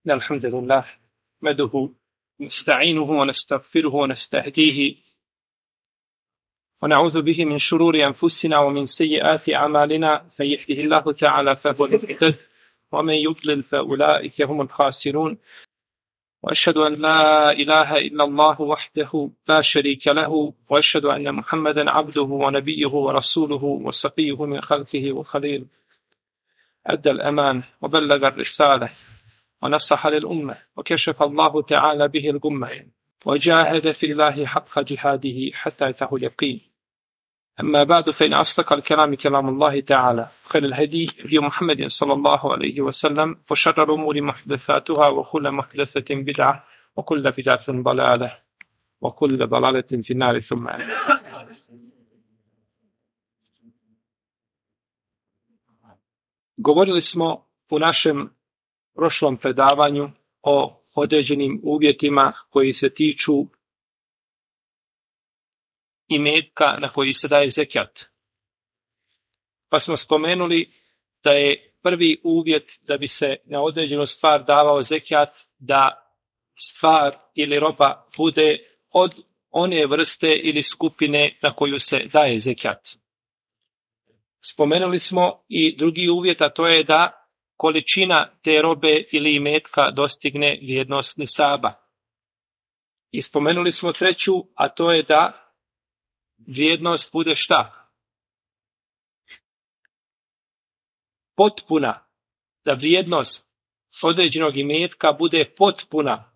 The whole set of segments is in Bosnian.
الحمد لله نحمده نستعينه ونستغفره ونستهديه ونعوذ به من شرور أنفسنا ومن سيئات أعمالنا. من يهده الله تعالى فهو المهتد ومن يضلل فأولئك هم الخاسرون. وأشهد أن لا إله إلا الله وحده لا شريك له، وأشهد أن محمدا عبده ونبيه ورسوله وصفيه من خلقه وخليله. أدى الأمان وبلغ الرسالة ونصح للأمة وكشف الله تعالى به الغمة وجاهد في الله حق جهاده حتى أتاه اليقين. أما بعد، فإن أصدق الكلام كلام الله تعالى، خير الهدي هدي محمد صلى الله عليه وسلم، وشر الأمور محدثاتها وكل محدثة بدعة وكل بدعة ضلالة وكل ضلالة في النار. ثم govorili smo u našem prošlom predavanju o određenim uvjetima koji se tiču imetka na koji se daje zekijat. Pa smo spomenuli da je prvi uvjet da bi se na određenu stvar davao zekijat da stvar ili roba bude od one vrste ili skupine na koju se daje zekijat. Spomenuli smo i drugi uvjet, a to je da količina te robe ili imetka dostigne vrijednost nisaba. I spomenuli smo treću, a to je da vrijednost bude šta? Potpuna. Da vrijednost određenog imetka bude potpuna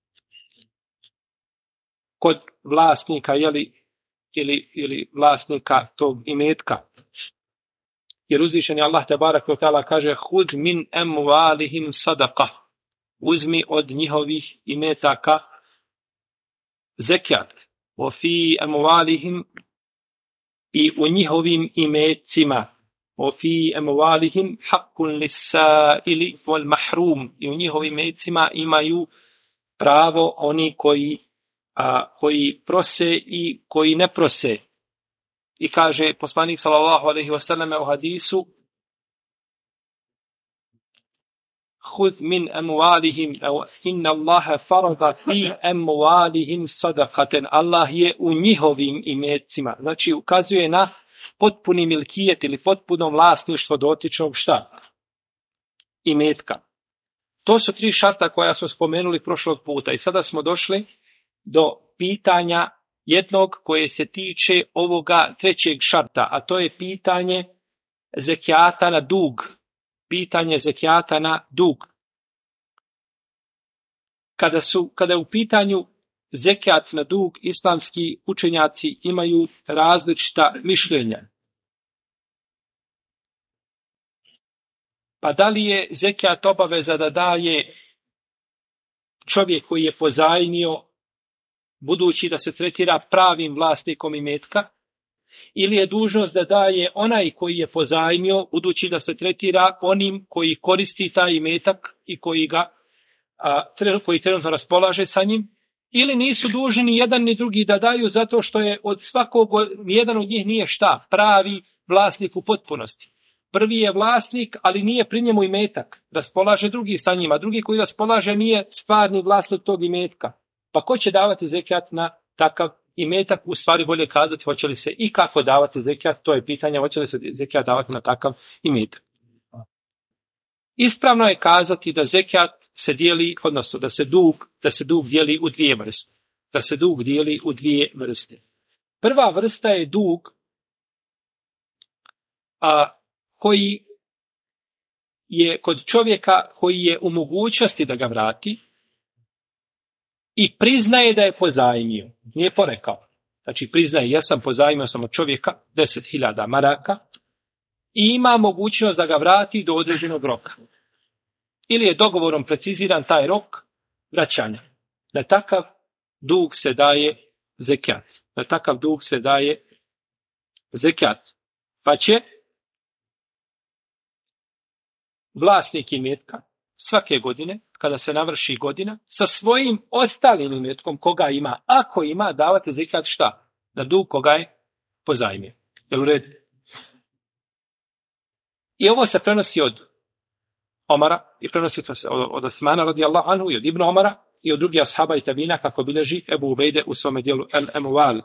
kod vlasnika ili vlasnika tog imetka. Jer uzvišeni Allah tebarek ve teala kaže: hud min amwalihim sadaqa, uzmi od njihovih imetaka zekijat. Wa fi amwalihim, i u njihovim imecima. Wa fi amwalihim haqqun lis-sa'ili wal mahrum, i u njihovim imecima imaju pravo oni koji prose i koji ne prose. I kaže poslanik sallallahu alejhi ve selleme u hadisu: hud min amwalihim, inna Allaha farada fi amwalihim sadaqatan, Allah je u njihovim imecima. Znači ukazuje na potpuni milkijet ili potpuno vlasništvo dotičnog šta? Imetka. To su tri šarta koja smo spomenuli prošlog puta i sada smo došli do pitanja jednog koje se tiče ovoga trećeg šarta, a to je pitanje zekijata na dug. Pitanje zekijata na dug. Kada je u pitanju zekijat na dug, islamski učenjaci imaju različita mišljenja. Pa da li je zekijat obaveza da daje čovjek koji je pozajmio, budući da se tretira pravim vlasnikom imetka, ili je dužnost da daje onaj koji je pozajmio, budući da se tretira onim koji koristi taj imetak i koji trenutno raspolaže sa njim, ili nisu dužni ni jedan ni drugi da daju, zato što je od svakog, nijedan od njih nije šta? Pravi vlasnik u potpunosti. Prvi je vlasnik, ali nije pri njemu imetak. Raspolaže drugi sa njima. Drugi koji raspolaže nije stvarni vlasnik tog imetka. Pa ko će davati zekijat na takav imetak? U stvari bolje kazati hoće li se i kako davati zekijat, to je pitanje, hoće li se zekijat davati na takav imetak. Ispravno je kazati da zekijat se dijeli, odnosno da se dug dijeli u dvije vrste. Da se dug dijeli u dvije vrste. Prva vrsta je dug koji je kod čovjeka koji je u mogućnosti da ga vrati i priznaje da je pozajmio. Nije porekao. Znači priznaje, ja sam pozajmio sam od čovjeka 10.000 maraka i ima mogućnost da ga vrati do određenog roka. Ili je dogovorom preciziran taj rok vraćanja. Na takav dug se daje zekijat. Na takav dug se daje zekijat. Pa će vlasnik imetka svake godine, kada se navrši godina, sa svojim ostalim imetkom koga ima, ako ima, davati zekijat šta? Na dug koga je pozajmio. Jel u redu? I ovo se prenosi od Omara i prenosi se od Osmana radijallahu anhu i od Ibn Omara i od drugih ashaba i tabina kako bilježi Ebu Ubejde u svome dijelu El-Emuval.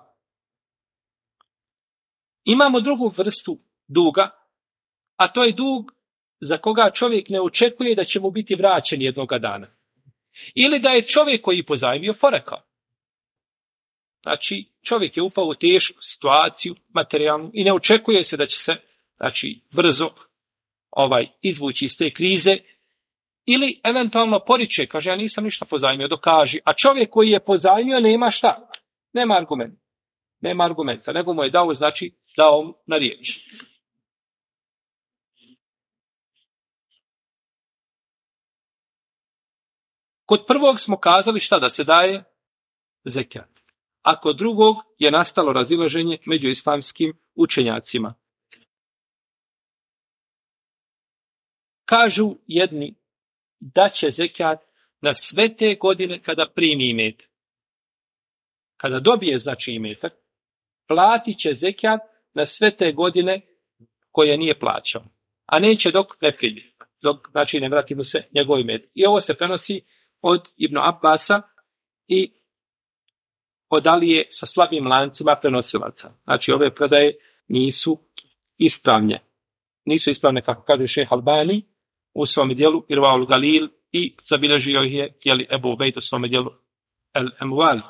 Imamo drugu vrstu duga, a to je dug za koga čovjek ne očekuje da će mu biti vraćen jednoga dana. Ili da je čovjek koji pozajmio porekao. Znači, čovjek je upao u tešku situaciju materijalnu i ne očekuje se da će se, znači, brzo izvući iz te krize. Ili eventualno poriče, kaže, ja nisam ništa pozajmio, dokaži. A čovjek koji je pozajmio nema šta? Nema argumenta. Nema argumenta, nego mu je dao, znači, dao mu na riječ. Kod prvog smo kazali šta da se daje zekijat. A kod drugog je nastalo razilaženje među islamskim učenjacima. Kažu jedni da će zekijat na sve te godine kada primi imetak. Kada dobije, znači, imetak, platit će zekijat na sve te godine koje nije plaćao. A neće dok ne primi. Dok, znači, ne vrati mu se njegov imetak. I ovo se prenosi od Ibn Abbasa i od Alije sa slabim lancima prenosilaca. Znači, ove predaje nisu ispravne. Nisu ispravne, kako kaže šejh Albani u svom dijelu Irvaul Galil i zabilježio je Ebu Ubejd u svom dijelu El-Emuval.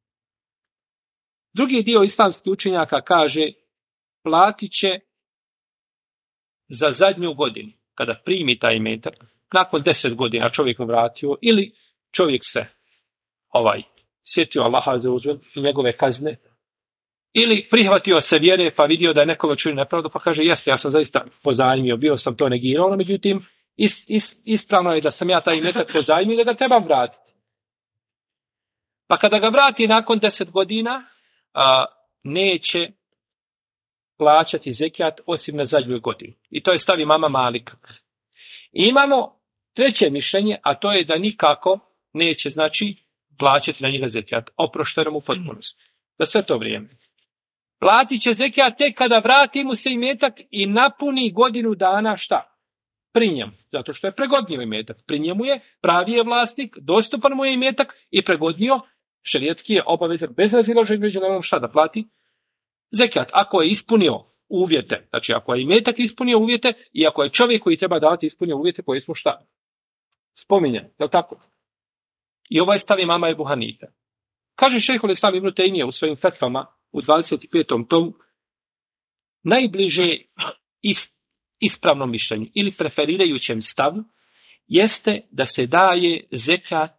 Drugi dio islamskih učenjaka kaže platit će za zadnju godinu, kada primi taj imetak, nakon 10 godina čovjek mu vratio, ili čovjek se sjetio Allaha azza i njegove kazne, ili prihvatio se vjere pa vidio da je nekome činio nepravdu pa kaže jeste, ja sam zaista pozajmio, bio sam to negirao, no međutim ispravno je da sam ja taj imetak pozajmio i da ga trebam vratiti. Pa kada ga vrati nakon 10 godina, neće plaćati zekijat osim na zadnju godinu. I to je stav imama Malika. I imamo treće mišljenje, a to je da nikako neće, znači, plaćati na njega zekijat. Oprošteno mu potpunosti. Za sve to vrijeme. Platit će zekijat tek kada vrati mu se imetak i napuni godinu dana šta? Pri njemu. Zato što je pregodnio imetak. Pri njemu je, pravi je vlasnik, dostupan mu je imetak i pregodnio, šerijetski je obavezan bez razilaženja među nama šta da plati? Zekijat. Ako je ispunio uvjete, znači ako je imetak ispunio uvjete i ako je čovjek koji treba davati ispunio uvjete koji smo šta? Spominjeni, je li tako? I ovaj stav imama Ebu Hanife. Kaže šejhul Islam Ibn Tejmije u svojim fetvama u 25. tomu najbliže ispravnom mišljenju ili preferirajućem stavu jeste da se daje zekat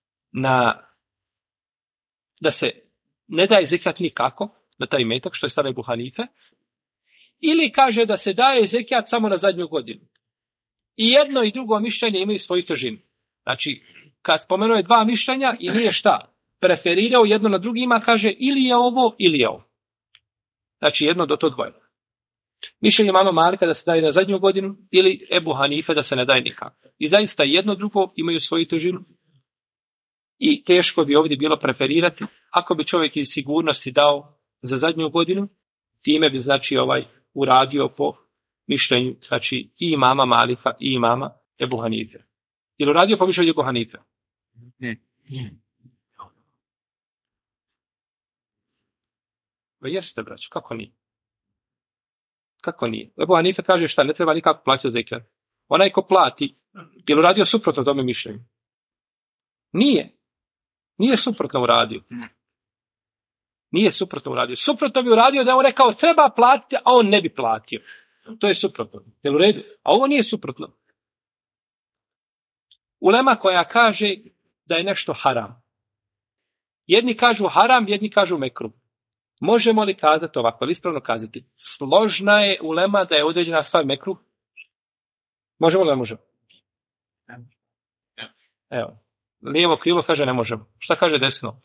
da se ne daje zekat nikako na taj imetak, što je stav Ebu Hanife, ili kaže da se daje zekat samo na zadnju godinu. I jedno i drugo mišljenje imaju svoju težinu. Znači, kad spomenuo je dva mišljenja i nije šta preferirao jedno na drugima, kaže ili je ovo ili je ovo. Znači, jedno do to dvoje. Mišljenje mama Malika da se daje na zadnju godinu ili Ebu Hanife da se ne daje nikako. I zaista jedno drugo imaju svoju težinu. I teško bi ovdje bilo preferirati. Ako bi čovjek iz sigurnosti dao za zadnju godinu, time bi, znači, uradio po mišljenju, znači, i imama Malika i imama Ebu Hanife. Ili uradio po mišljenju Ebu Hanife? Ne. Jeste, braćo, kako nije? Kako nije? Ebu Hanife kaže šta, ne treba nikako plaćati zekijat. Onaj ko plati, je li uradio suprotno tome mišljenju? Nije. Nije suprotno uradio. Nije suprotno uradio. Suprotno bi uradio da je on rekao treba platiti, a on ne bi platio. To je suprotno. Je li u redu? A ovo nije suprotno. Ulema koja kaže da je nešto haram. Jedni kažu haram, jedni kažu mekruh. Možemo li kazati ovako, ali ispravno kazati? Složna je ulema da je određena stvar mekruh? Možemo li ne možemo? Evo. Lijevo krilo kaže ne možemo. Šta kaže desno?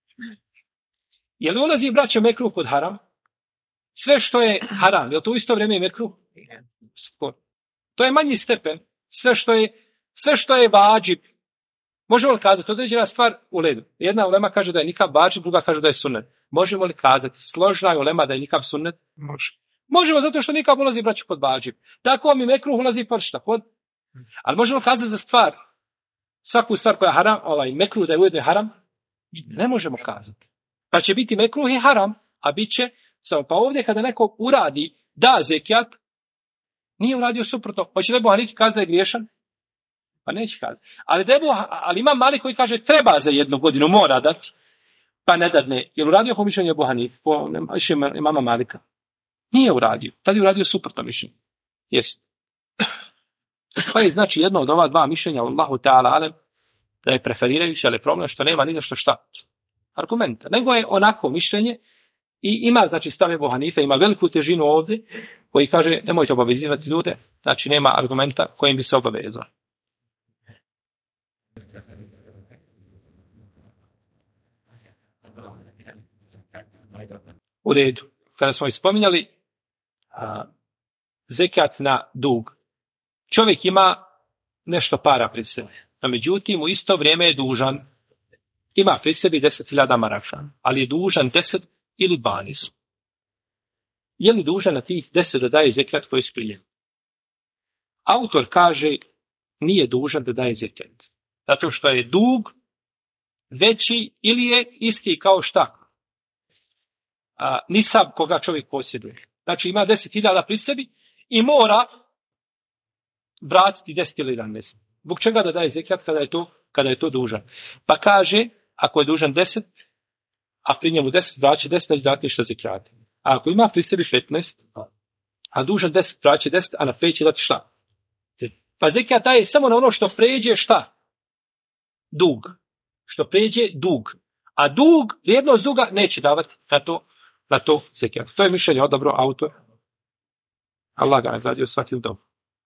Je li ulazi, braćo, mekruh kod haram? Sve što je haram, je li to u isto vrijeme i mekruh? To je manji stepen. Sve što je vađib. Možemo li kazati, određena stvar u redu. Jedna ulema kaže da je nikab vađib, druga kaže da je sunnet. Možemo li kazati, složna je ulema da je nikab sunnet? Može. Možemo, zato što nikab ulazi, braćo, kod vađib. Tako mi mekruh ulazi pod šta? Pod Ali možemo kazati za stvar, svaku stvar koja je haram, mekruh da je ujedno haram, ne možemo kazati. Pa će biti mekruh i haram, a bit će, pa ovdje kada neko uradi, da zekijat, nije uradio suprotno. Hoće li Ebu Hanife kazati da je griješan? Pa neće kazati. Ali ima Malik koji kaže treba za 1 godinu, mora dati, pa ne dadne. Je li uradio po mišljenju Ebu Hanife, po imama Malika? Nije uradio. Tad je uradio suprotno mišljenje. Jest. Pa je znači jedno od ova 2 mišljenja, Allahu ta'ala alem, da je preferirajuće, ali problem što nema ni za što argumenta. Nego je onako mišljenje i ima, znači, stav Ebu Hanife, ima veliku težinu ovdje, koji kaže, nemojte obavezivati ljude, znači nema argumenta kojim bi se obavezao. U redu. Kada smo spominjali zekat na dug, čovjek ima nešto para pri sebi, a međutim u isto vrijeme je dužan, ima pri sebi 10.000 maraka, ali je dužan 10 ili 12. Je li dužan na tih 10 da daje zekat koji su priljeni? Autor kaže nije dužan da daje zekat, zato što je dug veći ili je isti kao šta? Nisab koga čovjek posjeduje. Znači ima 10.000 pri sebi i mora vratiti 10 ili 11. Zbog čega da daje zekat kada je to dužan? Pa kaže, ako je dužan 10, a pri njemu 10, vraća 10, neće dati ništa zekijata. A ako ima pri sebi 15, a dužan 10, vraća 10, a na 5 će dati šta? Pa zekijat daje samo na ono što pređe šta? Dug. Što pređe dug. A dug, vrijednost duga neće davati na to zekijat. To je mišljenje odabro autor. Allah ga nagradio svaki dom.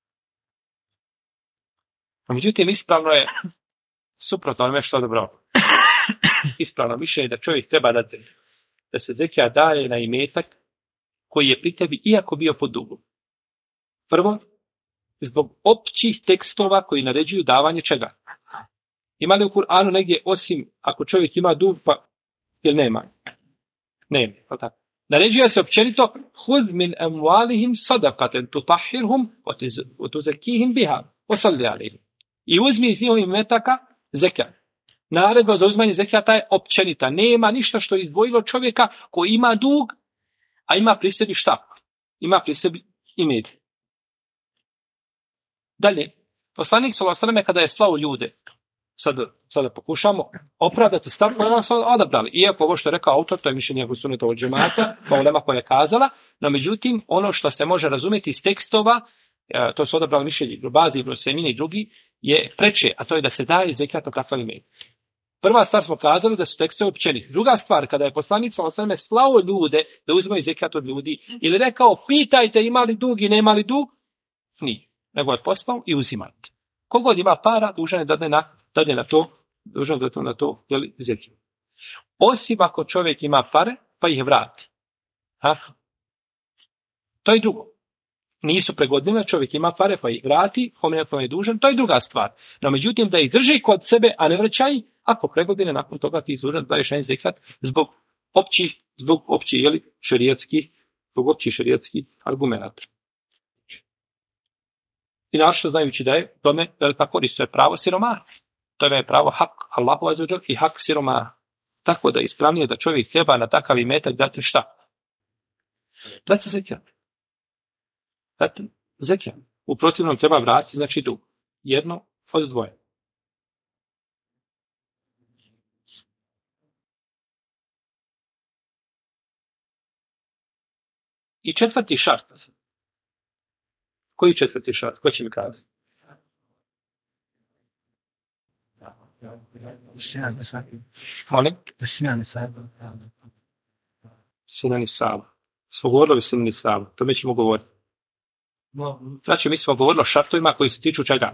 A međutim, ispravno je suprotno onome što odabrao. Ispravno mišljenje da čovjek treba dati zekijat. Da se zekijat daje na imetak koji je pri tebi iako bio pod dugom. Prvo, zbog općih tekstova koji naređuju davanje čega? Ima li u Kur'anu negdje osim ako čovjek ima dug, pa jel nema? Nema, tako. Naređuje se općenito hud min amwalihim sadaqatan tutahhirhum wa tuzakkihim biha wa salli alejhim. I uzmi iz njihovih imetaka zekat. Naredba za uzimanje zekata je općenita. Nema ništa što je izdvojilo čovjeka koji ima dug, a ima pri sebi šta? Ima pri sebi imetak. Dalje, poslanik sallallahu alejhi ve sellem kada je slao ljude, sada pokušamo opravdati stav koji su odabrali. Iako ovo što je rekao autor, to je mišljenje Ehlu Sunneta wal Džemata, pa ulema koja je kazala, no međutim, ono što se može razumjeti iz tekstova, to su odabrali mišljenje Ibn Bazi, Ibn Usajmina i drugi, je preče, a to je da se daje zekat o kakav imetak. Prva stvar smo kazali da su tekstovi općeniti. Druga stvar, kada je poslanik sallallahu alejhi ve sellem slao ljude da uzimaju zekat od ljudi, ili rekao, pitajte ima li dug i nema li dug, nije. Nego je poslao i uzimate. Kogod ima para, dužan je dade na to zekat. Osim ako čovjek ima pare, pa ih vrati. To je drugo. Nisu pregodine, čovjek ima pare, pa ih vrati, kome je dužan, to je druga stvar. No, međutim, da ih drži kod sebe, a ne vraćaj, ako pregodine, nakon toga ti dužan daješ zekat zbog općih šerijatskih argumenata. I našto znajući da je tome velika korist, to je pravo siromaha. To je pravo hak Allahu azza wa džal i hak siromaha. Tako da je ispravnije da čovjek treba na takav imetak dati šta? Dati zekat. Dati zekat. U protivnom treba vratiti, znači dug. Jedno od dvoje. I četvrti šart. Koji četvrti šart? Ko će mi kazati? Molim? Sinani Saba. Smo govorili o Sinani Saba. To mi ćemo govoriti. Znači, mi smo govorili o šartovima koji se tiču čega?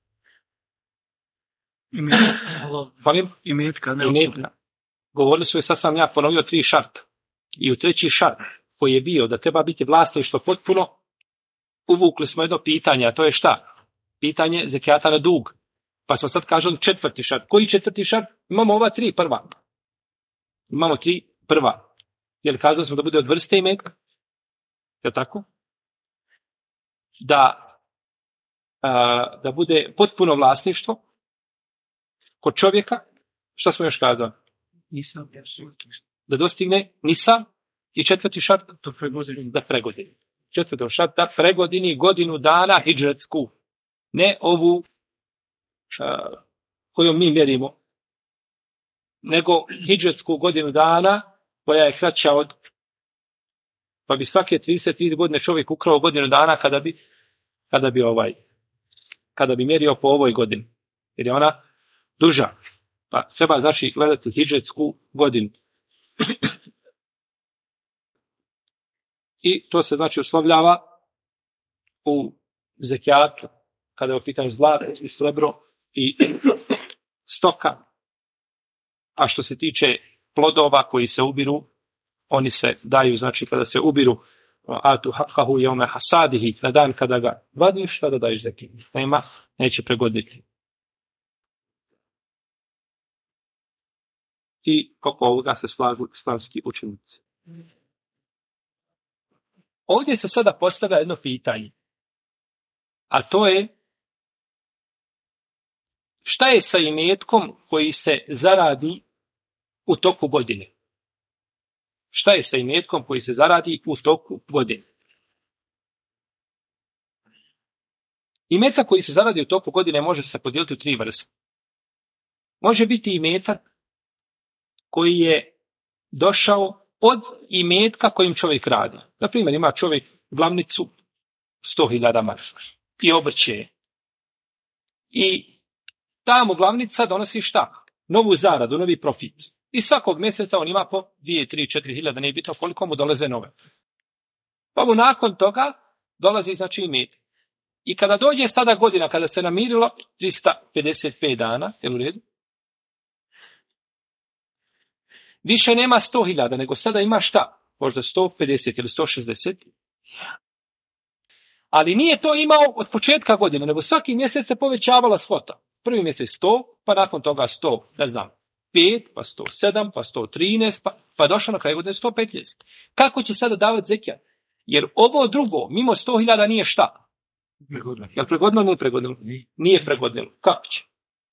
Imetka. Govorili su, sad sam ja ponovio 3 šarta. I u treći šart koji je bio da treba biti vlasništvo potpuno, uvukli smo jedno pitanje, a to je šta? Pitanje zekijata na dug. Pa smo sad kaželi četvrti šart. Koji četvrti šart? Imamo ova 3 prva. Imamo 3 prva. Jer kazali smo da bude od vrste imetka. Je tako? Da da bude potpuno vlasništvo kod čovjeka. Šta smo još kazali? Nisam. Da dostigne nisam i četvrti šart da pregodini. Četvrti šart da pregodini godinu dana hidžretsku. Ne ovu koju mi mjerimo, nego hidžretsku godinu dana koja je kraća od, pa bi svake 33 godine čovjek ukrao godinu dana kada bi mjerio po ovoj godini. Jer je ona duža. Pa treba znači gledati hidžretsku godinu. I to se znači uslovljava u zekijatu, kada je u pitanju zlato i srebro i stoka. A što se tiče plodova koji se ubiru, oni se daju, znači kada se ubiru atu haqahu yawma hasadihi, na dan kada ga vadiš, tada daješ zekijat. Neće pregoditi. I oko ovoga se slažu islamski učenici. Ovdje se sada postavlja jedno pitanje. A to je, šta je sa imetkom koji se zaradi u toku godine? Šta je sa imetkom koji se zaradi u toku godine? Imetak koji se zaradi u toku godine može se podijeliti u 3 vrste. Može biti imetak koji je došao od imetka kojim čovjek radi. Na primjer, ima čovjek glavnicu 100.000 maraka i obrće. I ta mu glavnica donosi šta? Novu zaradu, novi profit. I svakog mjeseca on ima po 2, 3, 4.000, nije bitno koliko mu dolaze nove. Pa mu nakon toga dolazi znači imetak. I kada dođe sada godina, kada se namirilo 355 dana, je u redu? Više nema 100.000, nego sada ima šta? Možda 150 ili 160. Ali nije to imao od početka godine, nego svaki mjesec se povećavala svota. Prvi mjesec 100, pa nakon toga 100, ne znam, 5, pa 107, pa 113, pa došlo na kraju godine 115. Kako će sada davati zekijat? Jer ovo drugo, mimo 100.000 nije šta? Pregodno. Je li pregodno ili nije pregodno? Nije pregodno. Kako će?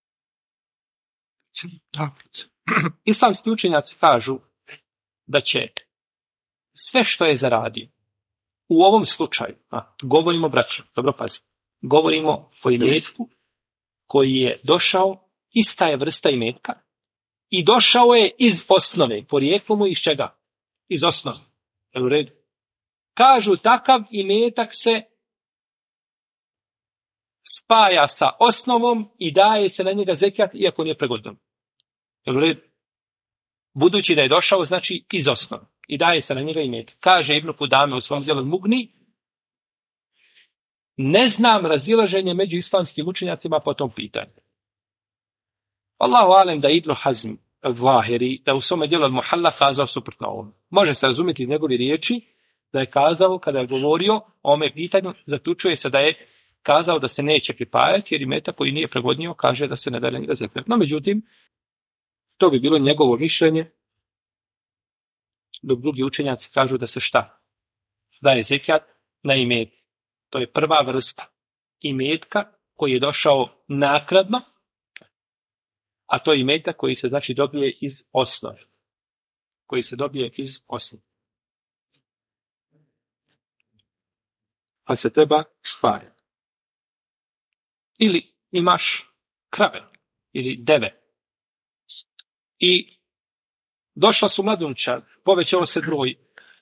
Islamski učenjaci kažu da će sve što je zaradio u ovom slučaju, govorimo braćo, dobro pazite, govorimo o imetku koji je došao, ista je vrsta imetka i došao je iz osnove, porijeklo mu iz čega? Iz osnove. Je u redu? Kažu takav imetak se spaja sa osnovom i daje se na njega zekijat iako nije pregodno. Je u redu? Budući da je došao, znači iz osnove. I daje se na njega imetak. Kaže Ibn Kudame u svom djelu Mugni, ne znam razilaženje među islamskim učenjacima po tom pitanju. Allahu alem da Ibn Hazm Zahiri, da u svome djelu Muhalla kazao suprotno ovom. Može se razumjeti iz njegove riječi da je kazao, kada je govorio o ome pitanju, zaključuje se da je kazao da se neće pripajati, jer imetak koji nije pregodnio kaže da se ne daje na njega zekijat. No, međutim, to bi bilo njegovo mišljenje, dok drugi učenjaci kažu da se šta? Daje zekijat na imetak. To je prva vrsta imetka koji je došao naknadno, a to je imetak koji se znači dobije iz osnove. Koji se dobije iz osnove. Pa se treba spajati. Ili imaš krave ili deve i došla su mladunčad, povećao se broj,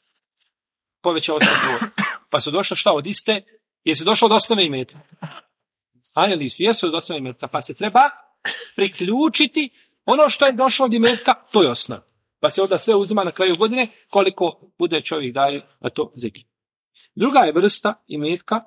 pa su došla šta od iste, jesu došla od osnove imetka. Ali su, jesu od osnove imetka, pa se treba priključiti ono što je došlo od imetka, to je osnova. Pa se onda sve uzima na kraju godine koliko bude čovjek daje na to zekijat. Druga je vrsta imetka,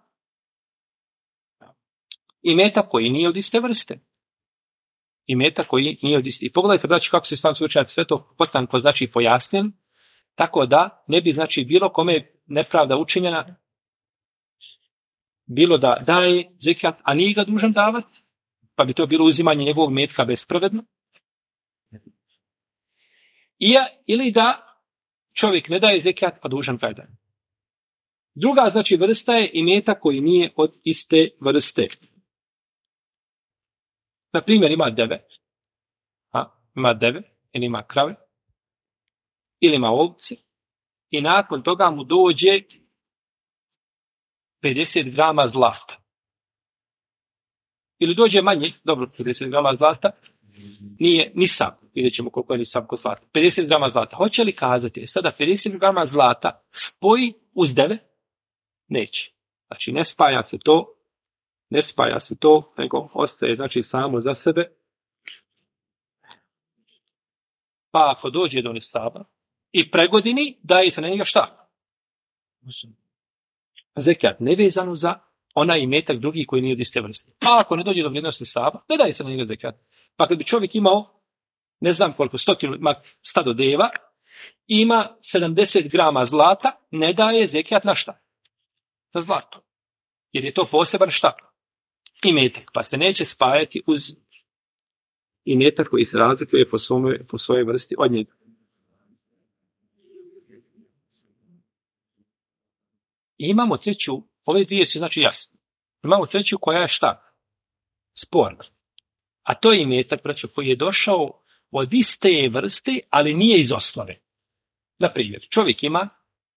imetak koji nije od iste vrste. Imetak koji nije od iste. I pogledajte, braći, kako se islamski učenjaci sve to potanko znači pojasnili, tako da ne bi znači bilo kome nepravda učinjena, bilo da daje zekijat, a nije ga dužan davati, pa bi to bilo uzimanje njegovog imetka bespravedno. Ili da čovjek ne daje zekijat, a dužan ga daje. Druga znači vrsta je imetak koji nije od iste vrste. Na primjer, ima deve. Ima deve, ili ima krave, ili ima ovce, i nakon toga mu dođe 50 grama zlata. Ili dođe manje, dobro, 50 grama zlata, nije nisab, vidjet ćemo koliko je nisab kod zlata. 50 grama zlata. Hoće li kazati, sada 50 grama zlata spoji uz deve? Neće. Znači, ne spaja se to, nego ostaje, znači, samo za sebe. Pa ako dođe do nisaba i pregodini, daje se na njega šta? Zekijat, nevezano za onaj imetak drugi koji nije od iste vrste. A ako ne dođe do vrijednosti nisaba, ne daje se na njega zekijat. Pa kad bi čovjek imao, ne znam koliko, stado deva, ima 70 grama zlata, ne daje zekijat na šta? Za zlato. Jer je to poseban šta? Imetak. Pa se neće spajati uz imetak koji se razlikuje po svojoj vrsti od njega. I imamo treću, ove dvije su znači jasne. Imamo treću koja je šta? Sporna. A to je imetak, braćo, koji je došao od iste vrste, ali nije iz osnove. Na primjer, čovjek ima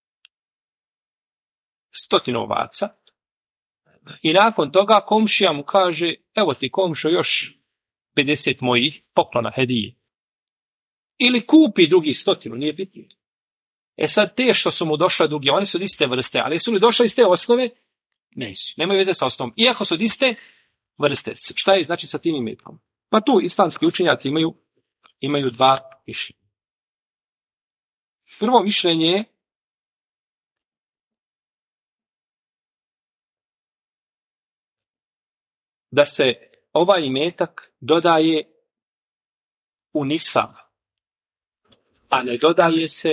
100 ovaca i nakon toga komšija mu kaže, evo ti komšo još 50 mojih poklona, hedije. Ili kupi drugi 100, nije bitno. E sad te što su mu došle drugi, one su od iste vrste, ali su li došle iz te osnove? Nisu. Nemaju veze sa osnovom. Iako su od iste vrste. Šta je znači sa tim imetkom? Pa tu islamski učenjaci imaju dva mišljenja. Prvo mišljenje je da se ovaj imetak dodaje u nisab, a ne dodaje se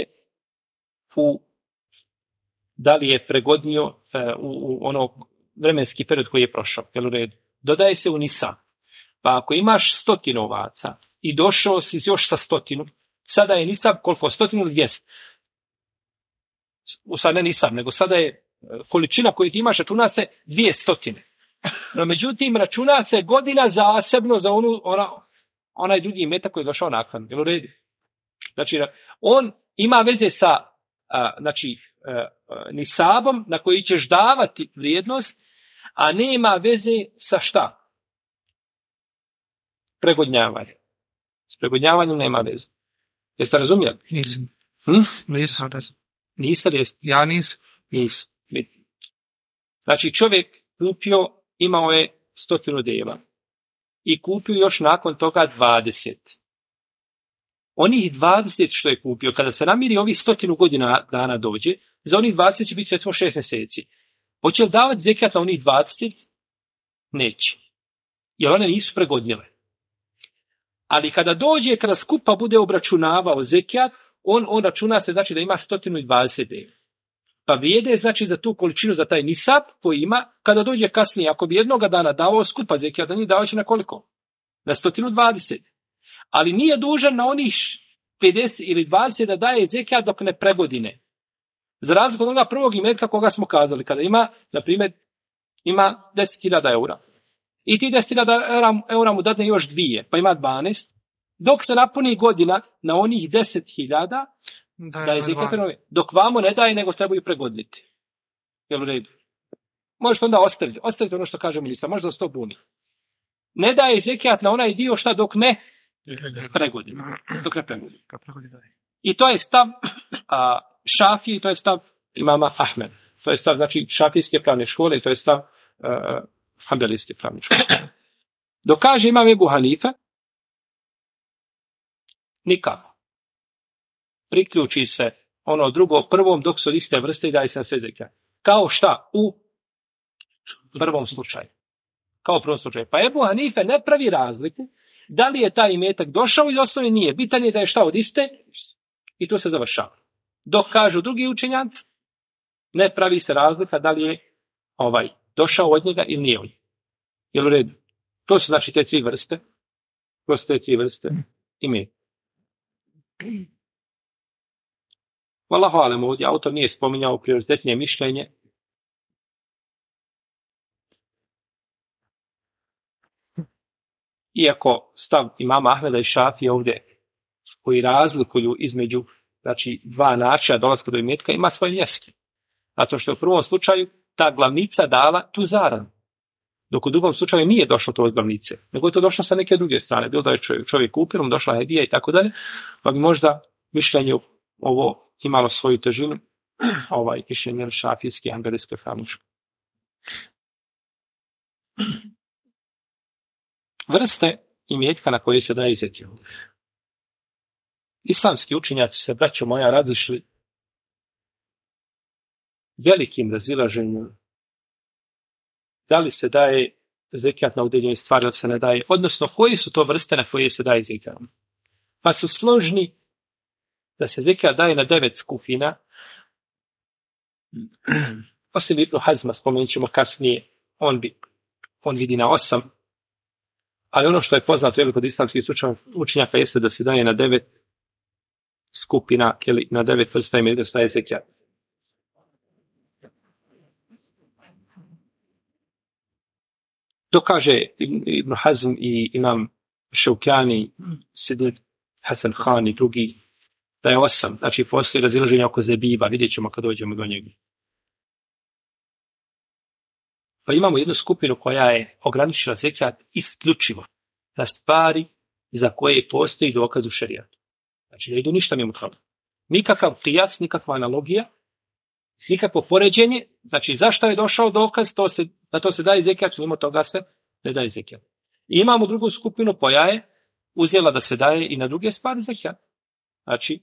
da li je pregodnio u ono vremenski period koji je prošao. Jel u redu? Dodaje se u nisab. Pa ako imaš 100 ovaca i došao si još sa 100, sada je nisab koliko? 100 ili 200? Sad ne nisab, nego sada je količina koju ti imaš, računa se 200. No međutim, računa se godina zasebno za onaj drugi imetak koji je došao nakon. Jel u redu? Znači, on ima veze sa nisabom na koji ćeš davati vrijednost, a nema veze sa šta? Pregodnjavanje. S pregodnjavanjem nema veze. Jeste razumjeli? Nisam. Nisam. Niste li jeste? Ja nisam. Nisam. Znači čovjek imao je 100 deva i kupio još nakon toga 20. Onih 20 što je kupio, kada se namiri ovih 100 godina dana dođe, za onih 20 će biti recimo 6 mjeseci. Hoće li davati zekijat na onih 20? Neće. Jer one nisu pregodnjele. Ali kada skupa bude obračunavao zekijat, on računa se znači da ima 120 deva. Pa vrijede znači za tu količinu, za taj nisab koji ima, kada dođe kasnije, ako bi jednoga dana davao skupa zekijat, da njih davao će na koliko? Na 120. Ali nije dužan na onih 50 ili 20 da daje zekijat dok ne pregodine. Za razliku od onoga prvog imetka koga smo kazali, kada ima, na primjer, ima 10.000 eura. I ti 10.000 eura mu dadne još 2, pa ima 12. Dok se napuni godina na onih 10.000, da je zekijat, dok vamo ne daje, nego trebaju pregodniti. Jel u redu? Možete onda ostaviti ono što kaže ministar, možda se to buni. Ne daje zekijat na onaj dio šta dok ne pregodini. Dok ne pregodini. I to je stav Šafije, i to je stav imama Ahmed. To je stav, znači, šafijske pravne škole, i to je stav hanbelijske pravne škole. Dok kaže imam Ebu Hanife, nikako. Priključi se ono drugo prvom dok su iste vrste i daje se na sve zekijat. Kao šta? U prvom slučaju. Kao u prvom slučaju. Pa Ebu Hanife ne pravi razliku da li je taj imetak došao ili osnovi nije. Bitan je da je šta od iste i tu se završava. Dok kažu drugi učenjaci, ne pravi se razlika da li je došao od njega ili nije od njega. Jel u redu? To su znači te tri vrste. To su te tri vrste imetka. Wallahu alem, ovdje autor nije spominjao prioritetnije mišljenje. iako stav imama Ahmeda i Šafije ovdje koji razlikuju između znači dva načina dolaska do imetka ima svoje mjesto. Zato što je u prvom slučaju ta glavnica dala tu zaradu. Dok u drugom slučaju nije došlo to od glavnice, nego je to došlo sa neke druge strane. Bilo da je čovjek kupio, došla hedija i tako dalje, pa bi možda mišljenje ovo imalo svoju težinu, mišljenje šafijske, hanbelijske, hanuške. Vrste imetka na koje se daje zekijat. Islamski učenjaci se, braćo moja, razišli velikim razilaženjem da li se daje zekijat na određene stvari ili se ne daje, odnosno koje su to vrste na koje se daje zekijat. Pa su složni da se zekijat daje na 9 skupina, osim Ibn Hazma, spomenut ćemo kasnije, on vidi na 8, ali ono što je poznato kod islamskih učenjaka jeste da se daje na 9 skupina, ili na 9 vrsta imetka da se daje zekijat. To kaže Ibn Hazm i imam Šaukjani, Sidid Hasan Khan i drugi, da je 8. Znači, postoji razilaženje oko zebiba, vidjet ćemo kad dođemo do njega. Pa imamo jednu skupinu koja je ograničila zekijat isključivo na stvari za koje postoji dokaz u šerijatu. Znači, ne idu ništa mimo toga. Nikakav qiyas, nikakva analogija, nikakvo poređenje. Znači, zašto je došao dokaz, da to se daje zekijat, mimo toga se ne daje zekijat. I imamo drugu skupinu koja je uzela da se daje i na druge stvari zekijat. Znači,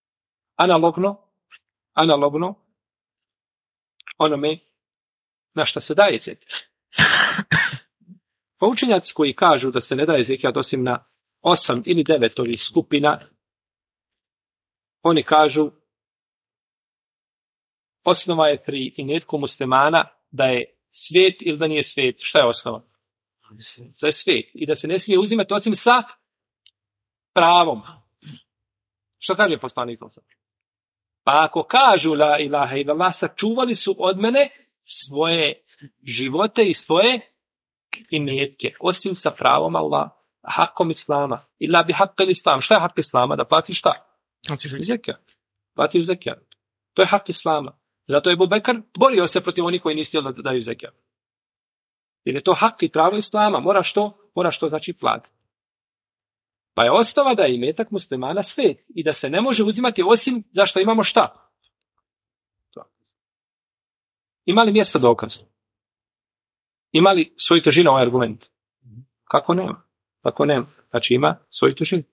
analogno onome na što se daje zekijat. Pa učenjaci koji kažu da se ne daje zekijat osim na 8 ili 9 ovih skupina, oni kažu osnova je pri imetku muslimana da je svet ili da nije svet. Šta je osnova? To je svet. I da se ne smije uzimati osim sa pravom. Što kaže poslanik? Pa ako kažu la ilaha illallah, sačuvali su od mene svoje živote i svoje imetke, osim sa pravom Allah, hakom islama. Illa bi hak islam. Šta je hak islama? Da platiš šta? Zekijat. Platiš zekijat. To je hak islama. Zato je Ebu Bekr borio se protiv onih koji nisu htjeli da daju zekijat. Jer je to hak i pravo islama. Moraš to znači platiti. Pa je osnova da je imetak muslimana svet i da se ne može uzimati osim zašto imamo šta. Ima li mjesta dokaz? Ima li svoju težinu ovaj argument? Kako nema? Znači ima svoju težinu.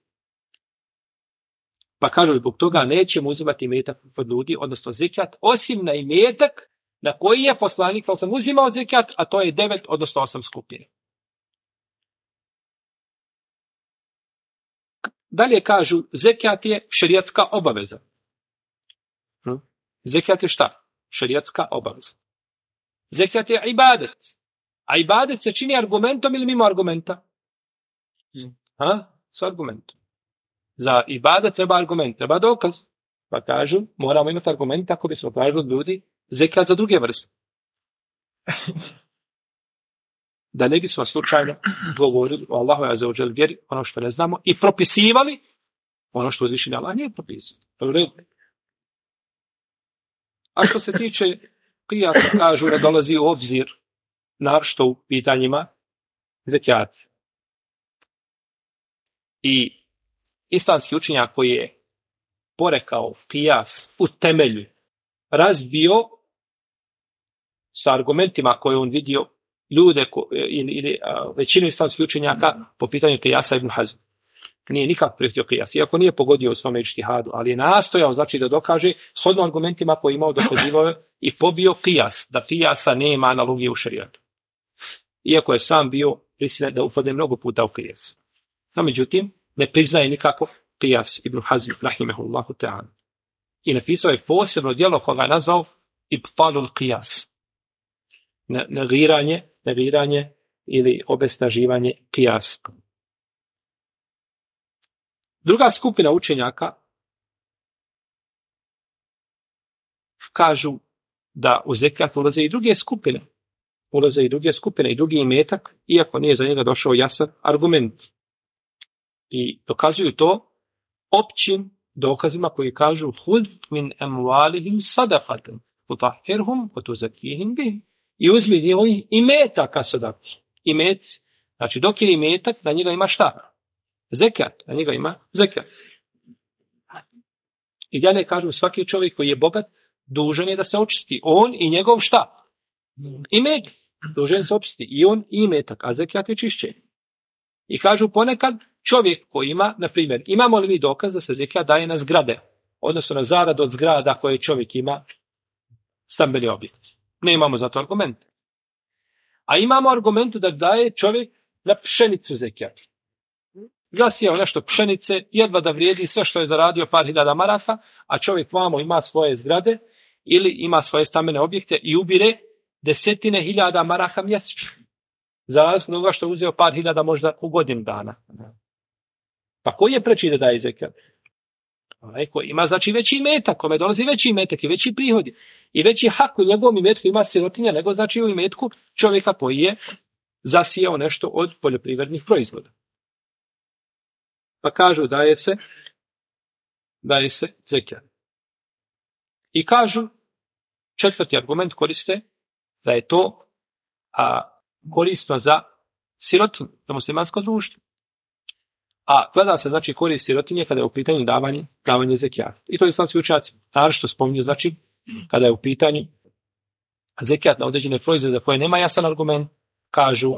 Pa kažu zbog toga nećemo uzimati imetak od ljudi, odnosno zekijat, osim na imetak na koji je poslanik sam uzimao zekijat, a to je 9, odnosno 8 skupine. Dalje kažu, zekijat je šerijatska obaveza. Zekijat je šta? Šerijatska obaveza. Zekijat je ibadet. A ibadet se čini argumentom ili mimo argumenta? S argumentom. Za ibadet treba argument, treba dokaz. Pa kažu, moramo imati argument ako bismo kažu ljudi zekijat za druge vrste. Da ne bismo slučajno govorili o Allahu azza wa dželle vjeri, ono što ne znamo, i propisivali ono što uzvišeni Allah nije propisao. A što se tiče qiyasa, kažu da dolazi u obzir naročito u pitanjima zekijat. I islamski učenjak koji je porekao qiyas u temelju, razbio sa argumentima koje on vidio ljude ili većinu islamskih učenjaka po pitanju qiyasa Ibn Hazm. Nije nikak prihvatio qiyas, iako nije pogodio u svome ijtihadu, ali je nastojao znači da dokaže shodno argumentima koje imao dokazivao i pobio qiyas, da qiyasa nema analogije u šerijatu. Iako je sam bio prisiljen da upadne mnogo puta u qiyas. No, međutim, ne priznaje nikako qiyas Ibn Hazm rahimehullahu ta'ala. I napisao je posebno djelo koga je nazvao Ibtalul qiyas. Negiranje ili obesnaživanje qiyas. Druga skupina učenjaka kažu da u zekijat ulaze i druge skupine. ulaze i druge skupine i drugi imetak, iako nije za njega došao jasan argument. I dokazuju to općim dokazima koji kažu hud min amwalihim sadaqatan tutahhirhum wa tuzakihim bih. I uzmi njihovih imetaka sadaku. Imec, znači dok je imetak, na njega ima šta? Zekat, na njega ima zekat. I dalje kažu svaki čovjek koji je bogat, dužan je da se očisti. On i njegov šta? Imetak. Dužan se očisti. I on i imetak, a zekat je čišćenje. I kažu ponekad čovjek koji ima, na primjer, imamo li mi dokaz da se zekat daje na zgrade, odnosno na zaradu od zgrada koje čovjek ima stambeni objekt. Ne imamo za to argument. A imamo argument da daje čovjek na pšenicu zekat. Zasijao nešto pšenice, jedva da vrijedi sve što je zaradio par hiljada maraka, a čovjek vamo ima svoje zgrade ili ima svoje stambene objekte i ubire desetine hiljada maraka mjesečno. Za razliku onoga što je uzeo par hiljada možda u godinu dana. Pa koji je preči da daje zekat? Ima znači veći imetak, kome dolazi veći imetak i veći prihodi. I veći hak u njegovom imetku ima sirotinja nego znači u imetku čovjeka koji je zasijao nešto od poljoprivrednih proizvoda. Pa kažu daje se zekat. I kažu, četvrti argument koriste da je to korisno za sirotinju, za muslimansko društvo. A gleda se znači korist sirotinje kada je u pitanju davanje zekijata. I to islamski učenjaci naročito spominju, znači kada je u pitanju zekijat na određene proizvode za koje nema jasan argument, kažu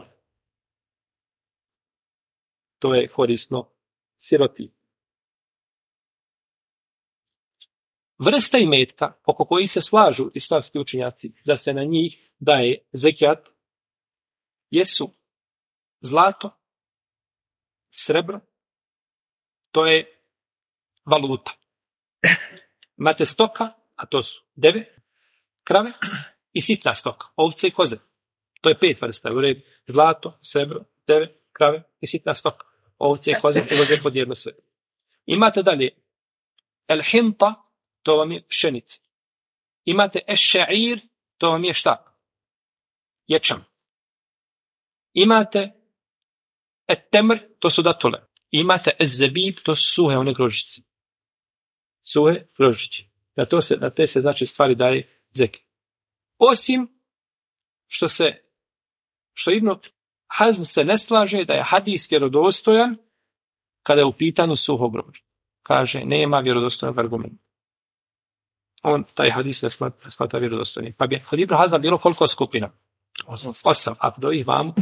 to je korisno siroti. Vrsta imetka oko koji se slažu islamski učenjaci da se na njih daje zekijat jesu zlato, srebro, to je valuta. Imate stoka, a to su deve, krave i sitna stoka, ovce i koze. To je 5 vrsta. U redu. Zlato, srebro, deve, krave i sitna stoka. Ovce i koze ulaze pod jedno sve. Imate dalje el hinta, to vam je pšenica. Imate eš-ša'ir, to vam je šta? Ječam. Imate et-temr, to su datule. Imate ez-zebib, to su suhe one grožice. Suhe grožiće. Na te se znači stvari daje zekat. Osim što Ibn Hazm se ne slaže da je hadis vjerodostojan kada je u pitanju suho grožđe. Kaže, nema vjerodostojnog argumenta. On taj hadis ne smatra vjerodostojnim. Pa bi kod Ibn Hazma bilo koliko skupina? 8. A do ih vam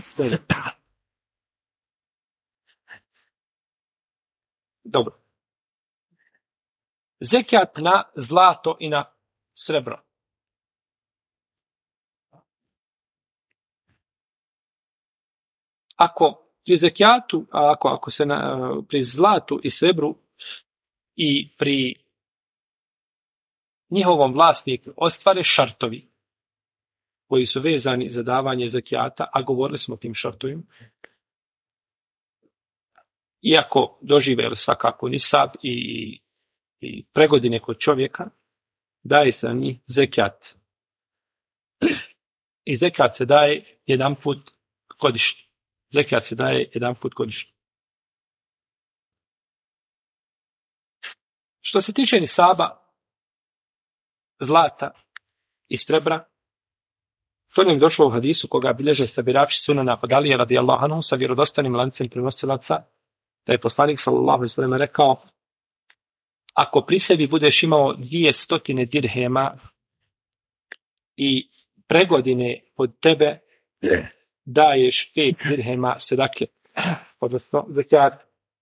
dobro. Zekat na zlato i na srebro. Ako pri zekijatu, ako se pri zlatu i srebru i pri njihovom vlasniku ostvare šartovi koji su vezani za davanje zekijata, a govorili smo o tim šartovima, iako dožive svakako nisab i pregodine kod čovjeka, daje se na njih zekijat. I zekijat se daje jedan put godišnje. Zekijat se daje jedan put godišnje. Što se tiče nisaba, zlata i srebra, to nam je došlo u hadisu koga bilježe sabirači sunana od Alije radijallahu anhu sa vjerodostanim lancem prenosilaca, da je poslanik sallallahu alejhi ve sellem rekao: ako pri sebi budeš imao 200 dirhema i pregodine pod tebe daješ 5 dirhema sedake, odnosno zekijat.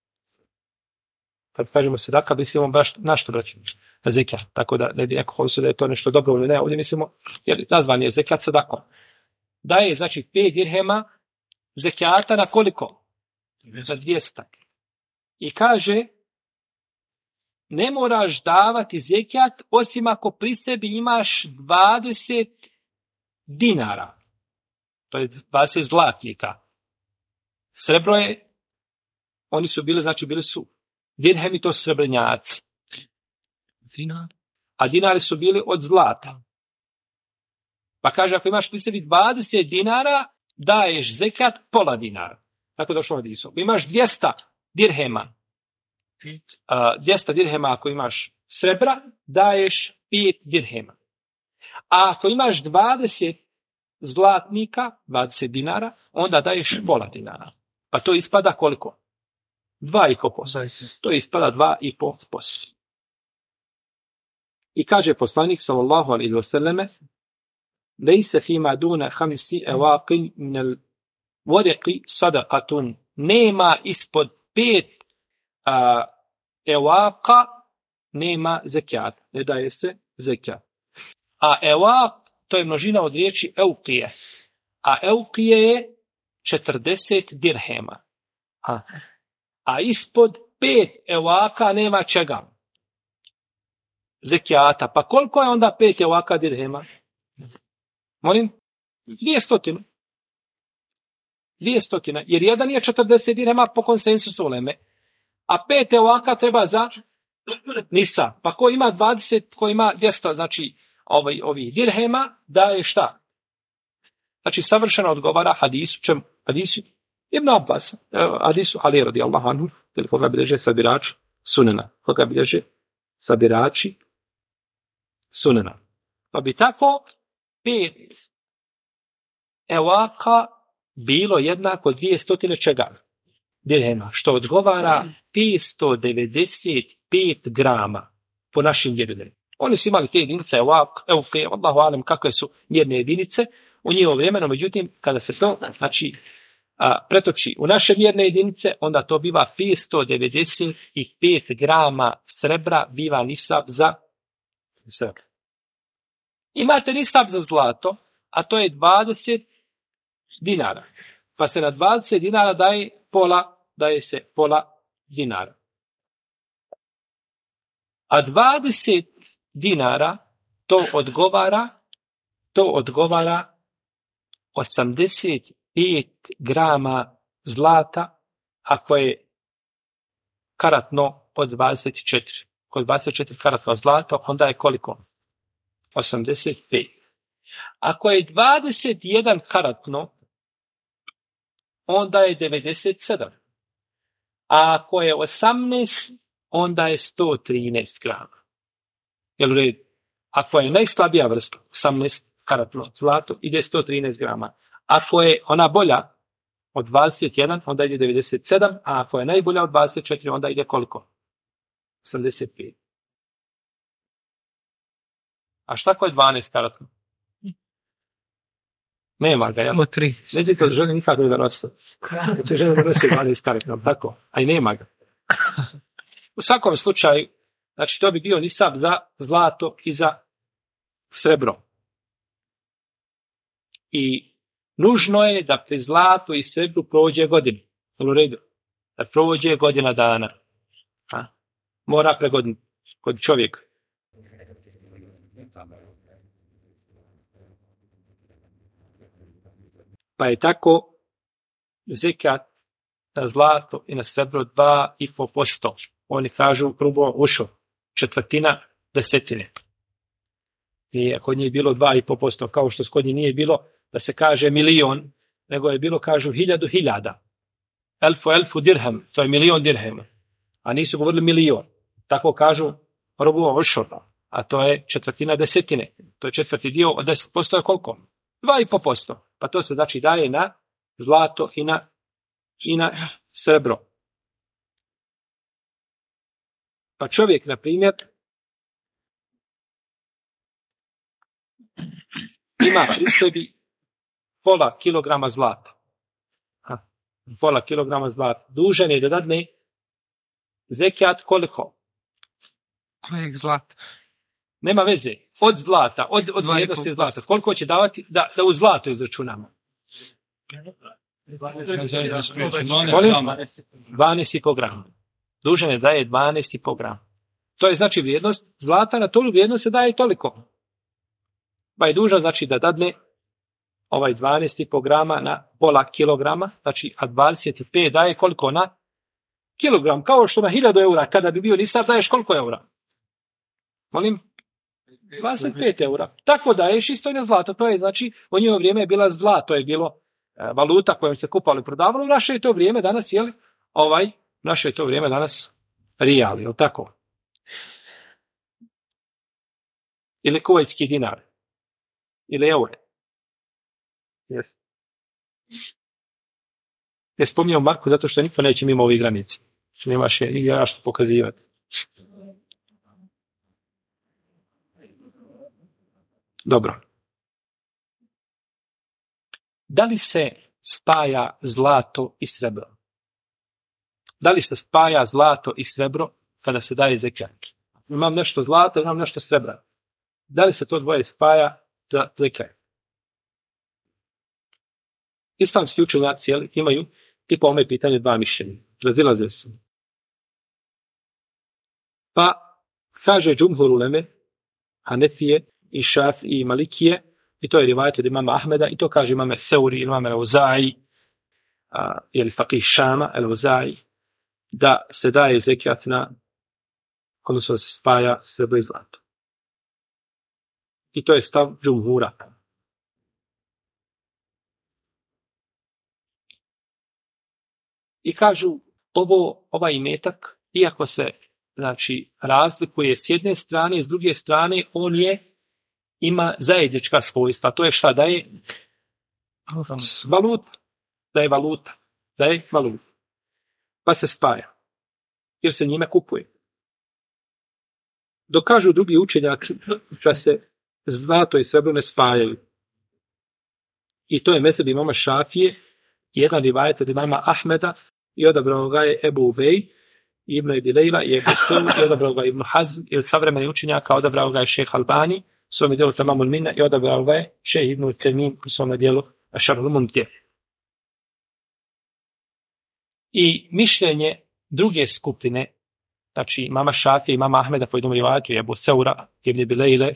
Kad kažemo sedaka, mislimo baš na što vraćamo? Na zekijat. Tako da ne bi neko hoćeo da je to nešto dobrovoljno. Ne, ovdje mislimo, jer nazvan je zekijat sadakom. Daje, znači, 5 dirhema zekijata na koliko? Za 200. I kaže, ne moraš davati zekijat osim ako pri sebi imaš 20 dinara. To je 20 zlatnika. Srebro je, oni su bili, znači bili su dirhemi, to su srebrnjaci. Dinar. A dinari su bili od zlata. Pa kaže, ako imaš pri sebi 20 dinara, daješ zekat pola dinara. Tako došlo u hadisu. Ako imaš 200 dirhema, 200 dirhema ako imaš srebra, daješ 5 dirhema. A ako imaš 20 zlatnika, 20 dinara, onda daješ pola dinara. Pa to ispada koliko? 2,5%. To ispada 2,5%. I kaže poslanik sallallahu alejhi ve selleme: "Lejse fima duna khamsi awaqin min al-warqi sadaqatun." Nema ispod 5 ewaqa nema zekat. Ne daje se zekat. A ewaq to je množina od riječi euqije. A euqije je 40 dirhema. A ispod 5 evaka nema čega? Zekijata. Pa koliko je onda 5 evaka dirhema? Molim? 200. 200. Jer jedan je 40 dirhema po konsensusu uleme. A 5 evaka treba za nisa. Pa ko ima 20, ko ima 200, znači ovi dirhema, daje šta? Znači savršeno odgovara hadisu Ibn Abbas, hadisu Ali radijallahu anhu, ili koga bilježe sabirači sunena. Koga bilježe sabirači sunena. Pa bi tako 5 evaka bilo jednako 200 čega? Dirhema, što odgovara 595 grama po našim mjerilima. Oni su imali te jedinice evke, Allahu alem kakve su mjerne jedinice u njihovo vrijeme, no međutim kada se to pretoči u naše mjerne jedinice, onda to biva 595 grama srebra biva nisab za srebra. Imate nisab za zlato, a to je 20 dinara. Pa se na 20 dinara daje se pola dinara. A 20 dinara to odgovara 85 grama zlata, ako je karatno od 24. Kod 24 karatno zlato, onda je koliko? 85. Ako je 21 karatno, onda je 97. A ako je 18, onda je 113 grama. Jel u redu? Ako je najslabija vrsta, 18 karatno zlato, ide 113 grama. Ako je ona bolja od 21, onda ide 97, a ako je najbolja od 24, onda ide koliko? 85. A šta ako je 12 karatno? Nema ga, jel? Imamo 3. Neđe to želi nikako da nosi. Želi da nosi 12 karatno, tako? A i nema ga. U svakom slučaju, znači to bi bio nisab za zlato i za srebro. I nužno je da pri zlatu i srebru prođe godinu. U redu. Da prođe godina dana. Mora pregoditi kod čovjeka. Pa je tako zekat na zlato i na srebro 2,5%. Oni kažu rubo ušo, četvrtina desetine. Nije, kod njih bilo 2,5%, kao što kod njih nije bilo da se kaže milion, nego je bilo, kažu, 1000. Elfu dirhem, to je milion dirhema. A nisu govorili milion. Tako kažu rubo ušo, a to je četvrtina desetine. To je četvrti dio od 10%, je koliko? 2,5%. Pa to se znači daje na zlato i na srebro. Pa čovjek, na primjer, ima pri sebi pola kilograma zlata. Pola kilograma zlata. Dužan je da dadne zekijat koliko? Kojeg zlata? Nema veze. Od zlata, od vrijednosti zlata. Koliko će davati da u zlato izračunamo? 12,5 grama. Dužan je daje 12,5 grama. To je znači vrijednost zlata, na tolu vrijednost se daje toliko. Pa je dužan znači da dadne ovaj 12,5 grama na pola kilograma, znači a 25 daje koliko na kilogram, kao što na 1000 eura, kada bi bio nisab daješ koliko eura? Molim? 25 eura. Tako daješ isto i na zlato. To je znači, u njihovo vrijeme je bila zlato, to je bilo valuta kojom se kupalo i prodavalo. U naše je to vrijeme danas, naše je to vrijeme danas rijal, je li tako? Ili kuvajtski dinar. Ili eure. Yes. Ne spominjam marku zato što niko neće mimo ovih granice. Što nemaš ja što pokazivati. Dobro. Da li se spaja zlato i srebro? Da li se spaja zlato i srebro kada se daje zekat? Imam nešto zlata, imam nešto srebra. Da li se to dvoje spaja za zekat? Islamski učenjaci imaju i po ovome pitanju dva mišljenja. Razilaze se. Pa kaže džumhur uleme, Hanefije i Šaf i Malikije, i to je rivajet od imama Ahmeda, i to kaže imame Seuri, imame Al-Uzai, ili Faqih Šama, Al-Uzai, da se daje zekat odnosno da se spaja srebro i zlato. I to je stav džumhura. I kažu, ovaj imetak, iako se razlikuje s jedne strane i s druge strane, on ima zajednička svojstva. To je šta daje? Valuta. Da je valuta. Pa se spaja. Jer se njime kupuje. Dok kažu drugi učenjaci da se zlato i srebro ne spajaju. I to je mezheb imama Šafije, jedan rivajet od imama Ahmeda, i odabrao ga je Ebu Uvej, Ibn Edilejla i Ebu Sul, i odabrao ga Ibn Hazm, ili savremeni učenjaka, odabrao ga je šejh Albani, u svome dijelu Tamamul Minna, i odabrao ga je šejh Ibn Tejmim, u svome dijelu Ašarul Mumtije. I mišljenje druge skupine, znači imama Šafije, imama Ahmeda, po jednom rivajetu, Ebu Seura, Ibn Edilejle,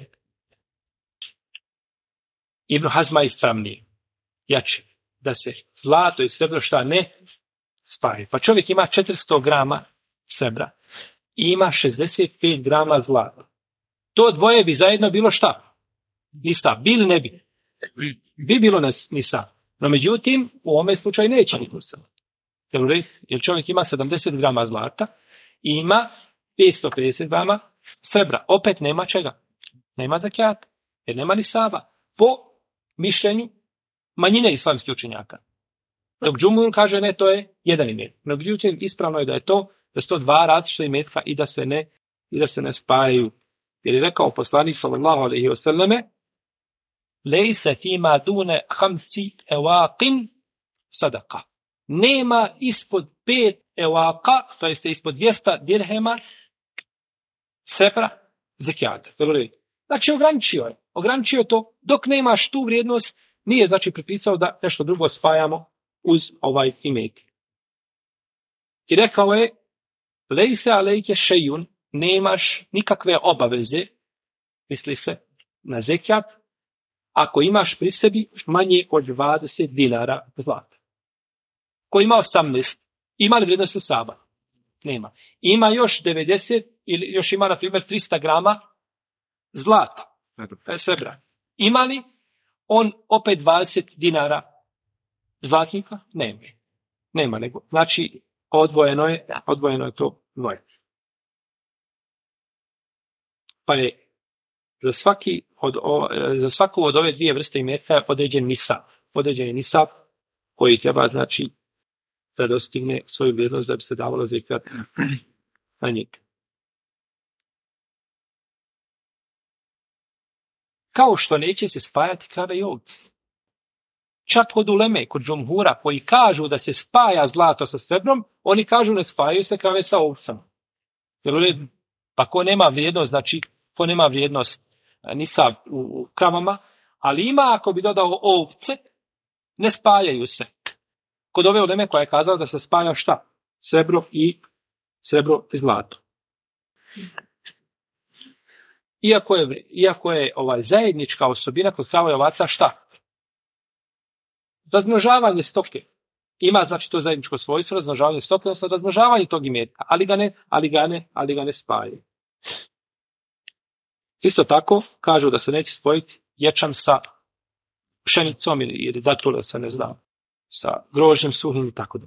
Ibn Hazma je ispravniji, jači, da se zlato i srebro šta ne spaje. Pa čovjek ima 400 grama srebra i ima 65 grama zlata. To dvoje bi zajedno bilo šta? Nisa. Bili ne bi? Bi bilo nisa. No međutim, u ovome slučaju neće biti nisa. Jer čovjek ima 70 grama zlata i ima 550 grama srebra. Opet nema čega? Nema zakijata. Jer nema nisaba. Po mišljenju manjine islamskih učenjaka. Dok džumhur kaže ne, to je jedan imet. No međutim, ispravno je da su to dva različita imetka i da se ne spajaju. Jer je rekao poslanik sallallahu alejhi ve selleme: "Lejse fima dune khamsi ewaqin sadaka." Nema ispod 5 ewaka, to jest ispod 200 dirhema srebra zekijata. Znači ograničio je to, dok nemaš tu vrijednost, nije znači pripisao da nešto drugo spajamo uz ovaj imetak. I rekao je: "Lejse alejke šejun", nemaš nikakve obaveze, misli se na zekijat, ako imaš pri sebi manje od 20 dinara zlata. Ko ima 18, ima li vrijednost saba? Nema. Ima još 90 ili još ima na primjer 300 grama zlata, srebra. Ima li on opet 20 dinara zlatnika? Nema nego. Znači, odvojeno je to dvoje. Pa je za svaku od ove dvije vrste imetka određen nisab koji treba, znači, da dostigne svoju vrijednost da bi se davalo zekat na njih. Kao što neće se spajati krave i ovce. Čak kod uleme, kod džumhura, koji kažu da se spaja zlato sa srebrom, oni kažu ne spajaju se krave sa ovcama. Pa ko nema vrijednost nisa u kravama, ali ima ako bi dodao ovce, ne spajaju se. Kod ove uleme koja je kazala da se spaja šta? Srebro i zlato. Iako je zajednička osobina kod krava i ovaca šta? Razmnožavanje stoke. Ima znači to zajedničko svojstvo, razmnožavanje stoke, odnosno razmnožavanje tog imetka, ali ga ne spajaju. Isto tako, kažu da se neće spojiti ječam sa pšenicom ili datule sa, ne znam, sa grožnjem suhim i tako da.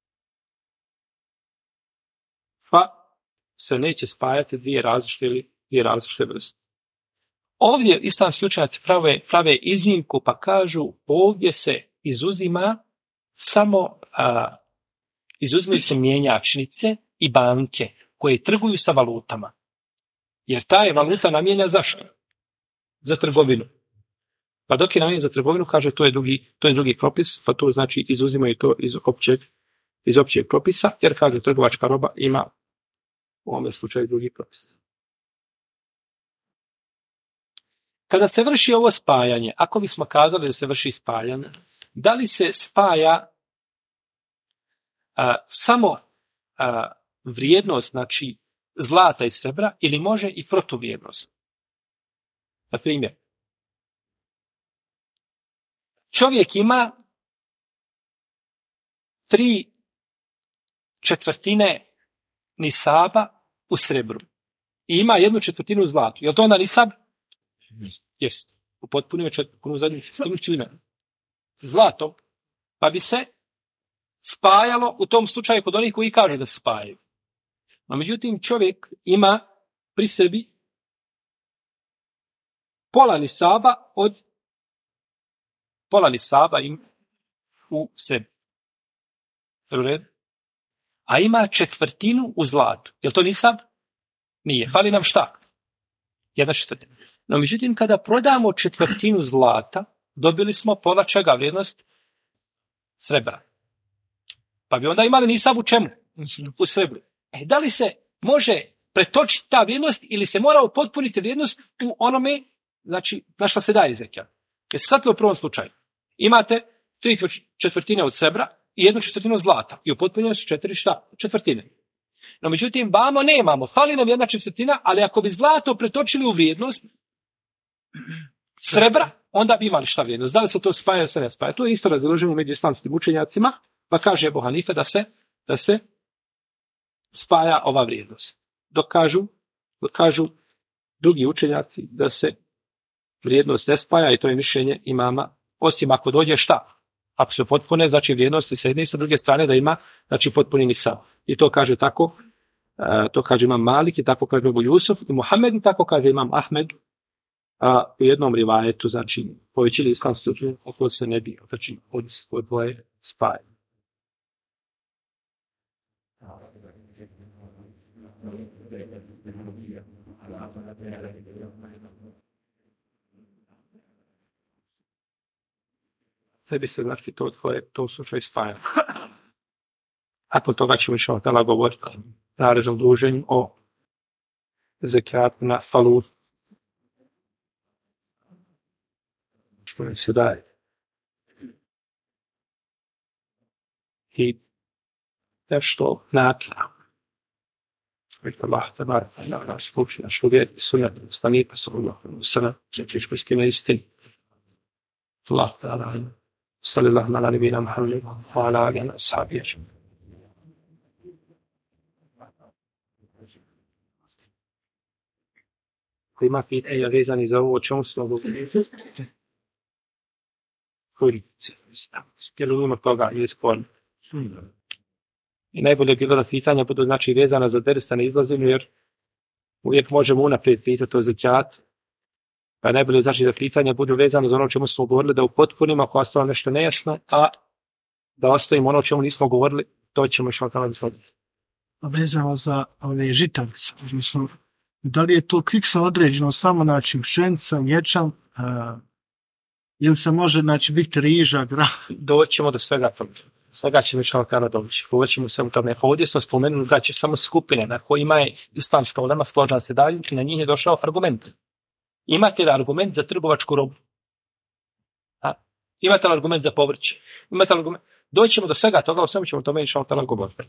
Pa se neće spajati dvije različite vrste. Ovdje islamski učenjaci prave iznimku pa kažu ovdje se izuzima samo izuzimaju se mjenjačnice i banke koje trguju sa valutama. Jer ta je valuta namijenjena zašto? Za trgovinu. Pa dok je namijenjena za trgovinu, kaže to je drugi propis, pa to znači izuzimaju to iz općeg propisa, jer kaže trgovačka roba ima u ovom slučaju drugi propis. Kada se vrši ovo spajanje, ako bismo kazali da se vrši spajanje, da li se spaja samo vrijednost, znači zlata i srebra, ili može i protuvrijednost? Na primjer, čovjek ima 3/4 nisaba u srebru i ima 1/4 u zlatu. Je li to onda nisab? Jest. Upotpunio punu zadnju četvrtinu zlatom, pa bi se spajalo u tom slučaju kod onih koji kažu da se spajaju. No, međutim, čovjek ima pri sebi pola nisaba u sebi. A ima 1/4 u zlatu. Je li to nisab? Nije. Fali nam šta? 1/4. No, međutim, kada prodamo 1/4 zlata, dobili smo pola čega vrijednost? Srebra. Pa bi onda imali nisab u čemu? U srebru. Da li se može pretočiti ta vrijednost ili se mora upotpuniti vrijednost u onome, znači, na što se daje zekijat? Jeste shvatili u prvom slučaju? Imate 3/4 od srebra i 1/4 zlata. I upotpunjene su 4/4. No, međutim, vamo nemamo. Fali nam 1/4, ali ako bi zlato pretočili u vrijednost srebra, onda bi imali šta vrijednost. Da li se to spaja ili se ne spaja? To je isto razilaženje među islamskim učenjacima, pa kaže Ebu Hanife da se spaja ova vrijednost. Dok kažu drugi učenjaci da se vrijednost ne spaja i to je mišljenje imama, osim ako dođe šta? Ako su potpune, znači vrijednosti sa jedne i sa druge strane da ima, znači potpuni nisab. I to kaže tako, to kaže imam Malik i tako kaže Ebu Jusuf i Muhammed i tako kaže imam Ahmed. U jednom rivajetu, znači, povećili islamski učenje, ako se ne bi, znači, od dvoje spaje. Sve bi se, znači, to slučaj spaja. Ako toga ćemo išao tala govoriti narednom druženju o zekijatu na falu. Što se daje. I nešto nakla. Allah tabar na nas uči našu vjeru i sunnet stanika sallallahu alejhi ve sellem znači istina istini. Allah ta'ala sallallahu ala nabina Muhammed wa ala alihi wa sahbihi. Koji ima pitanja vezani za ovo o čemu smo govorili. Koji skjelujemo toga ili sporno. I najbolje je bilo da pitanja budu znači vezana za ders, a ne izlazimo, jer uvijek možemo unaprijed pitati o zekijat. Pa najbolje znači da pitanja budu vezana za ono o čemu smo govorili, da upotpunimo ako ostalo nešto nejasno, a da ostavimo ono o čemu nismo govorili, to ćemo još tamo odgovoriti. Vezano za ove žitarice, da li je to fiksno određeno samo znači pšenica, ječam, ili se može znači biti riža, grah? Doćemo do svega toga. Svega ćemo još kada doći. Govorit se u tome. Ovdje smo spomenuli da će samo skupine na kojima je islamska ulema složena se dalje i na njih je došao argument. Imate li argument za trgovačku robu? Imate li argument za povrće? Imate li argument? Doćemo do svega toga, o svemu ćemo tome išao tala govoriti.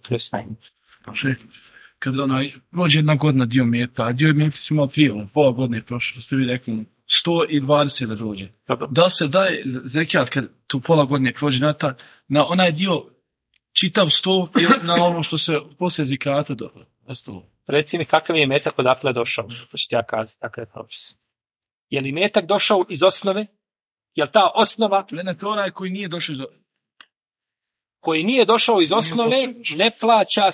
Kad rođe jedna godina dio mjeta, a dio mjeta si imao pola godine prošlo, ste vi rekli 120 da rođe. Da se daje zekijat kad tu pola godine prođe na onaj dio čitav 100 ili na ono što se poslije zekijata ostalo? Reci mi kakav je imetak odakle došao. To ću ti ja kazati, takav je propis. Je li imetak došao iz osnove? Je li ta osnova... To onaj koji nije došao koji nije došao iz osnove, ne plaća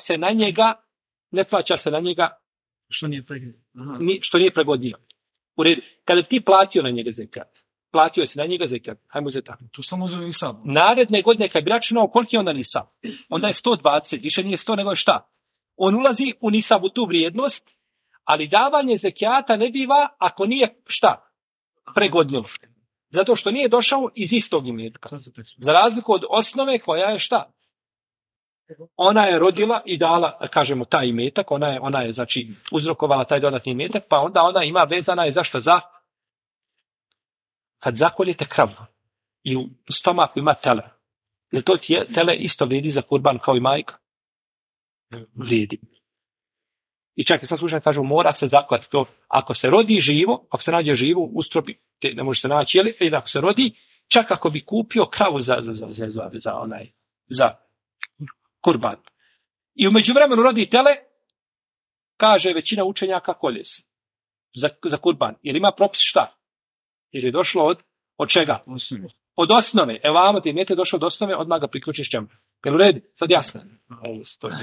se na njega što nije pregodio. Što nije pregodio. U redu. Kada ti platio na njega zekat, platio si na njega zekat, hajmo uzeti tako. Tu samo uzeo nisab. Naredne godine kad bi računao koliko je onda nisab, onda je 120, više nije 100 nego šta. On ulazi u nisabu tu vrijednost, ali davanje zekijata ne biva ako nije šta? Pregodnilo. Zato što nije došao iz istog imetka. Za razliku od osnove koja je šta? Ona je rodila i dala, kažemo, taj imetak, ona je znači uzrokovala taj dodatni imetak, pa onda ona ima vezana je zašto? Za kad zakoljete kravu i u stomaku ima tele. Jer to tele isto vrijedi za kurban kao i majka? Vrijedi. I čak i sad slučajno kažu, mora se zaklati to. Ako se rodi živo, ako se nađe živo, ustrobi, ne može se naći, ili ako se rodi, čak ako bi kupio kravu za kurban. I u međuvremenu rodi tele, kaže većina učenjaka kolje se za kurban. Jer ima propis šta? Jer je došlo od čega? Od osnove. Evo vamo ti imete došlo od osnove, odmah ga priključiš čemu. Jel u redu? Sad jasno. Evo, stojite.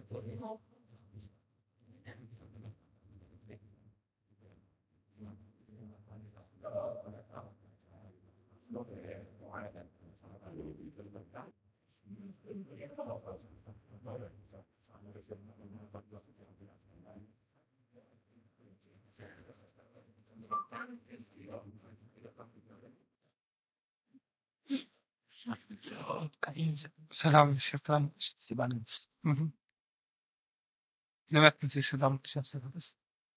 Selam şeftan sibanız. Evet mi selam sibanız.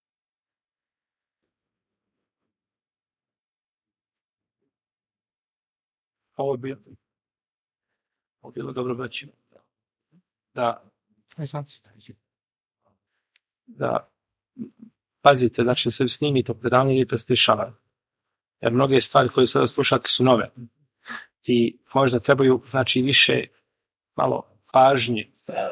Ovo je bilo dobro veći. Da pazite, znači se snimi to predavanje i preslišavaju. Jer mnoge stvari koje sada slušate su nove. I možda trebaju, znači, više malo pažnje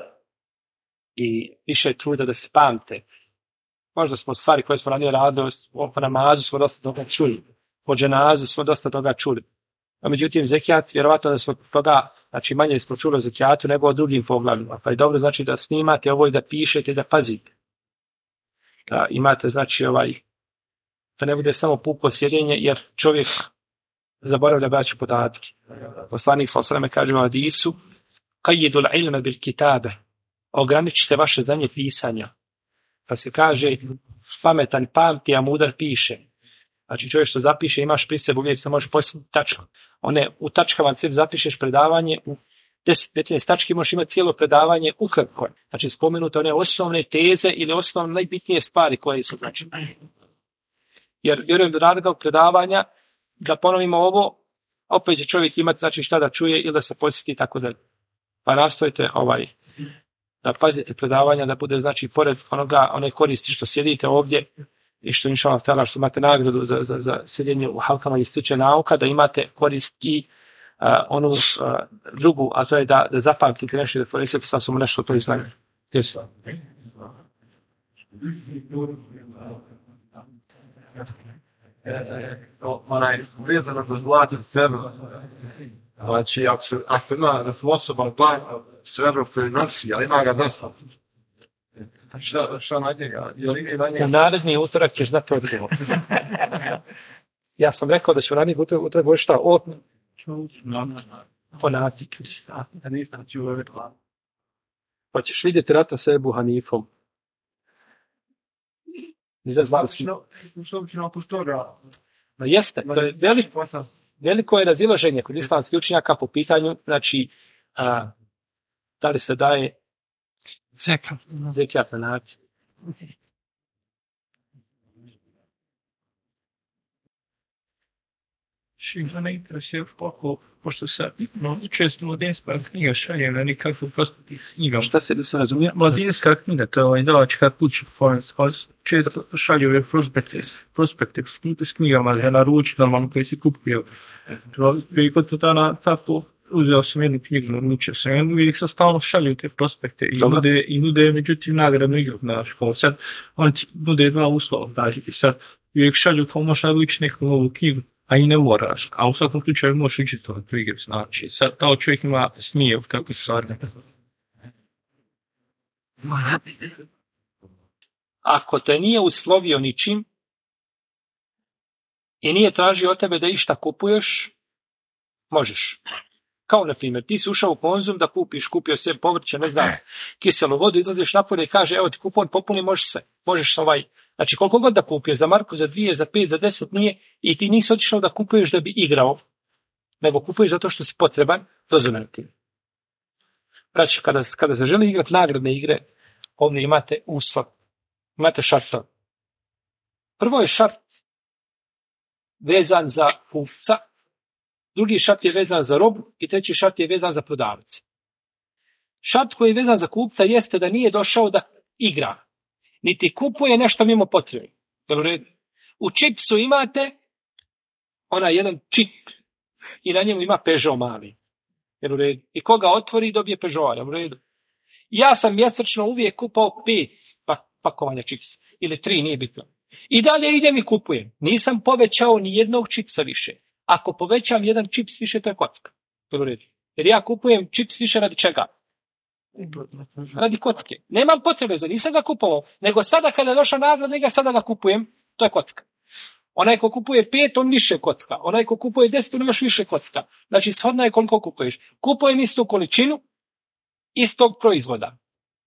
i više truda da se pamte. Možda smo stvari koje smo ranije radili, o namazu smo dosta toga čuli, o dženazu smo dosta toga čuli. A međutim, zekijat, vjerovatno da smo toga, znači manje smo čuli o zekijatu nego o drugim poglavljima. Pa je dobro, znači, da snimate ovo i da pišete, da pazite. Da imate, znači, da ne bude samo puko sjedenje, jer čovjek zaboravlja braću podatke. Poslanik s.a.v. kaže u hadisu, kajidul ilme bil kitabe, ograničite vaše znanje pisanja. Pa se kaže, pametan pamti, a mudar piše. Znači čovjek što zapiše, imaš pri sebi, uvijek se može posljediti tačku. U tačkama sebi zapišeš predavanje, u 10-15 tački možeš imati cijelo predavanje ukratko. Znači spomenute one osnovne teze ili osnovne najbitnije stvari koje su značajne. Jer vjerujem do narednog predavanja, da ponovimo ovo, opet će čovjek imati znači šta da čuje ili da se posjeti i tako dalje. Pa nastojite da pazite predavanja, da bude znači pored one koristi što sjedite ovdje i što inšallah ta'ala što imate nagradu za sjedjenje u halkama i sliče nauka, da imate korist i onu drugu, a to je da zapamtite nešto i da forensite sa sobom nešto to iznanje. Vezano za zlatnu srebrnu. Znači, ako ima da sam osoba srebrnu prenosi, ali ima ga dosta. Šta na njega? U naredni utorak ćeš znati odgovor. Ja sam rekao da ću naredni utorak govoriti šta? O natik. Ja nisam čuo. Pa ćeš vidjeti rata sa Ebu Hanifom. No jeste, to je veliko je razilaženje kod islamskih učenjaka po pitanju, znači, da li se daje zekijat na način. Što ne interesuje pošto se često mladinska knjiga šalje na nikakvu prospektiv knjiga. Šta se da se razumije? Mladinska knjiga, to je izdavačka kuća često šalju prospektiv s knjigama na ruč, normalno koji si kupio. I kod dana tako uzeo sam jednu knjigu, naučio sam, uvijek sam stalno šalju te prospekte i nude međutim nagradnu igru, znaš, kao sad, oni ti nude dva uslova, daži ti sad, uvijek šalju kao možeš navući neku novu knjigu, a i ne moraš, a u svakom slučaju možeš učestvovati tu igru, znači, sad kao čovjek ima smije, kako se stvari ne. Ako te nije uslovio ničim i nije tražio od tebe da išta kupuješ, možeš. Kao, na primjer, ti si ušao u Konzum da kupio sve povrće, ne znam, kiselu vodu, izlaziš napolje i kaže, evo ti kupon popuni, možeš znači koliko god da kupio, za marku, za 2, za 5, za 10 nije, i ti nisi otišao da kupuješ da bi igrao, nego kupuješ zato što si potreban, dozvoljeno ti. Znači, kada se želi igrati nagradne igre, ovdje imate uslov, imate šartove. Prvo je šart vezan za kupca, drugi šart je vezan za robu i treći šart je vezan za prodavce. Šart koji je vezan za kupca jeste da nije došao da igra, niti kupuje nešto mimo potrebe. U čipsu imate onaj jedan čip i na njemu ima Peugeot mali. I koga otvori dobije Peugeot. U redu. Ja sam mjesečno uvijek kupao 5 pakovanja čipsa ili 3, nije bitno. I dalje idem i kupujem. Nisam povećao ni jednog čipsa više. Ako povećam jedan čips više, to je kocka. Jer ja kupujem čips više radi čega? Radi kocke. Nemam potrebe za, nisam ga kupovao. Nego sada kada je došao nagrada, sada ga kupujem, to je kocka. Onaj ko kupuje 5, on više kocka. Onaj ko kupuje 10, on još više kocka. Znači, shodno je koliko kupuješ. Kupujem istu količinu istog proizvoda.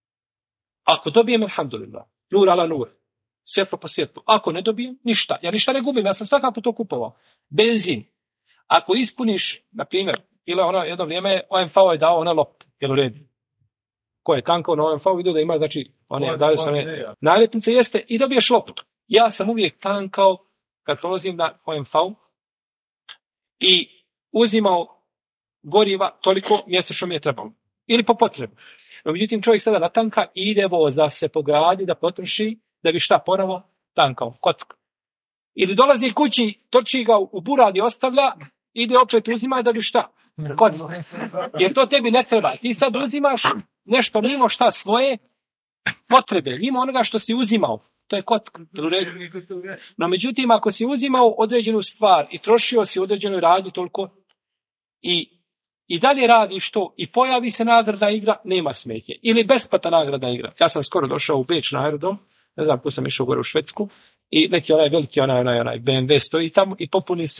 Ako dobijem, alhamdulillah, nur ala nur, svjetlo po svjetlu. Ako ne dobijem, ništa. Ja ništa ne gubim, ja sam svakako to kupovao. Benzin. Ako ispuniš, na primjer, ili jedno vrijeme OMV je dao ona lopta, jel u redu? Ko je tankao na OMV, vidio da ima, znači, dali su one naljepnice, jeste, i dobiješ loptu. Ja sam uvijek tankao, kad prolazim na OMV, i uzimao goriva toliko mjesečno mi je trebalo. Ili po potrebu. No, međutim, čovjek sada natanka i ide voza se po gradi da potroši, da bi šta ponovo tankao, kocka. Ili dolazi kući, toči ga u burad i ostavlja, ide opet uzima da bi šta? Kocka. Jer to tebi ne treba. Ti sad uzimaš nešto mimo šta svoje potrebe, mimo onoga što si uzimao. To je kocka. No, međutim, ako si uzimao određenu stvar i trošio si određenu radnju toliko i dalje radiš to i pojavi se nagradna igra, nema smetnje. Ili besplatna nagradna igra. Ja sam skoro došao u Beč na aerodrom, ne znam, tu sam išao gore u Švedsku, i neki veliki onaj BMW stoji tamo i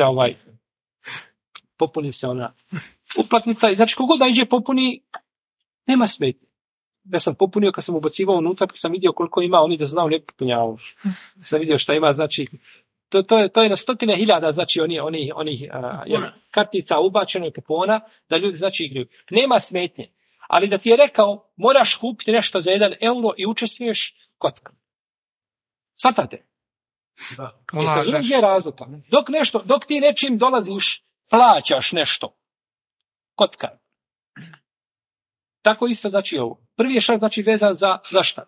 popuni se ona uplatnica. I znači, kogod da iđe popuni, nema smetnje. Ja sam popunio kad sam ubacivao unutra, kad sam vidio koliko ima, oni da znao ne popunjavao. Sam vidio šta ima, znači, to je na 100.000, znači oni kartica ubačeno kupona, da ljudi znači igraju. Nema smetnje. Ali da ti je rekao, moraš kupiti nešto za 1 euro i učestvuješ, kocka. Svatate? Da. Jeste je razlika. Dok ti nečim dolaziš, plaćaš nešto. Kocka. Tako isto znači ovo. Prvi je šart znači vezan za šta?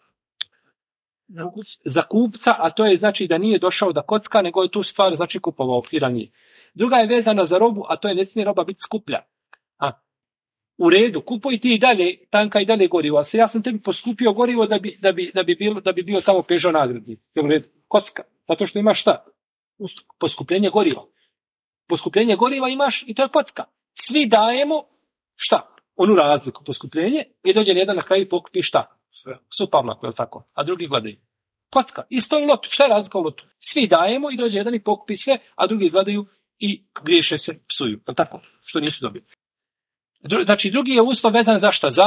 Za kupca, a to je znači da nije došao da kocka, nego je tu stvar znači kupovao i ranije. Druga je vezana za robu, a to je ne smije roba biti skuplja. U redu, kupuj ti i dalje, tanka i dalje gorivo, a ja sam tebi poskupio gorivo da bi bio tamo Peugeot nagradni. Kocka, zato što imaš šta? Poskupljenje goriva. Poskupljenje goriva imaš i to je kocka. Svi dajemo šta? Onu razliku, poskupljenje, i dođe jedan na kraju pokupi šta? Supavlaku, je li tako? A drugi gledaju. Kocka, isto je lotu. Šta je razlika u lotu? Svi dajemo i dođe jedan i pokupi sve, a drugi gledaju i griješe se, psuju. Je li tako? Što nisu dobili. Znači, drugi je uslov vezan za šta?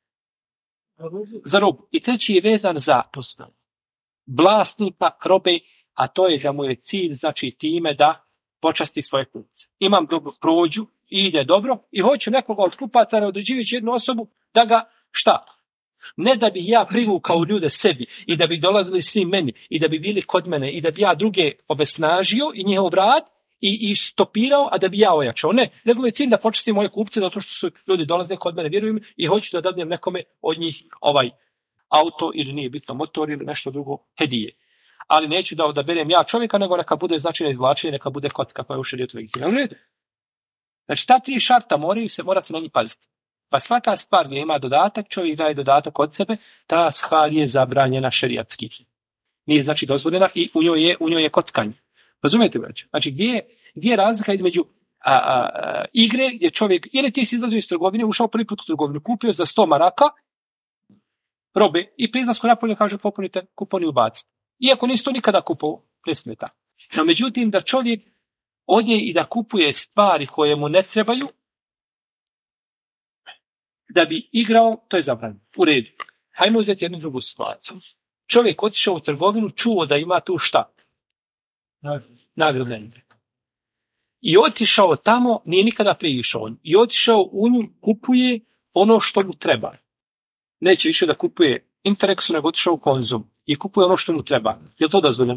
Za robu. I treći je vezan za vlasnika robe, a to je da mu je cilj, znači, time da počasti svoje kupce. Imam dobru prođu, i ide dobro, i hoću nekoga od kupaca, ne određujući jednu osobu, da ga šta? Ne da bih ja privukao ljude sebi i da bi dolazili svi meni i da bi bili kod mene i da bi ja druge obesnažio i njihov rad i stopirao, a da bi ja ojačao. Ne, nego je cilj da počestim moje kupce zato što su ljudi dolaze kod mene, vjerujem, i hoću da dadnem nekome od njih auto ili nije bitno motor ili nešto drugo hedije. Ali neću da odaberem ja čovjeka, nego neka bude znači na izvlačenje, neka bude kocka koja je u šerijetu legitimna. Znači, ta 3 šarta mora se na njih paziti. Pa svaka stvar gdje ima dodatak, čovjek daje dodatak od sebe, ta stvar je zabranjena šerijatski. Nije znači dozvoljena i u njoj je kockanje. Razumijete, braće? Znači, gdje je razlika između igre gdje čovjek, ili ti si izlazio iz trgovine, ušao prvi put u trgovinu, kupio za 100 maraka robe i pri izlasku napolje kaže popunite kupon i ubacite. Iako nisi to nikada kupovao, ne smeta. No, međutim, da čovjek odje i da kupuje stvari koje mu ne trebaju, da bi igrao, to je zabranjeno. U redu. Hajmo uzeti jednu drugu situaciju. Čovjek otišao u trgovinu, čuo da ima tu šta? Nagradne igre. I otišao tamo, nije nikada prije išao. I otišao u nju, kupuje ono što mu treba. Neće više da kupuje Interexu, nego otišao u Konzum. I kupuje ono što mu treba. Je li to dozvoljeno?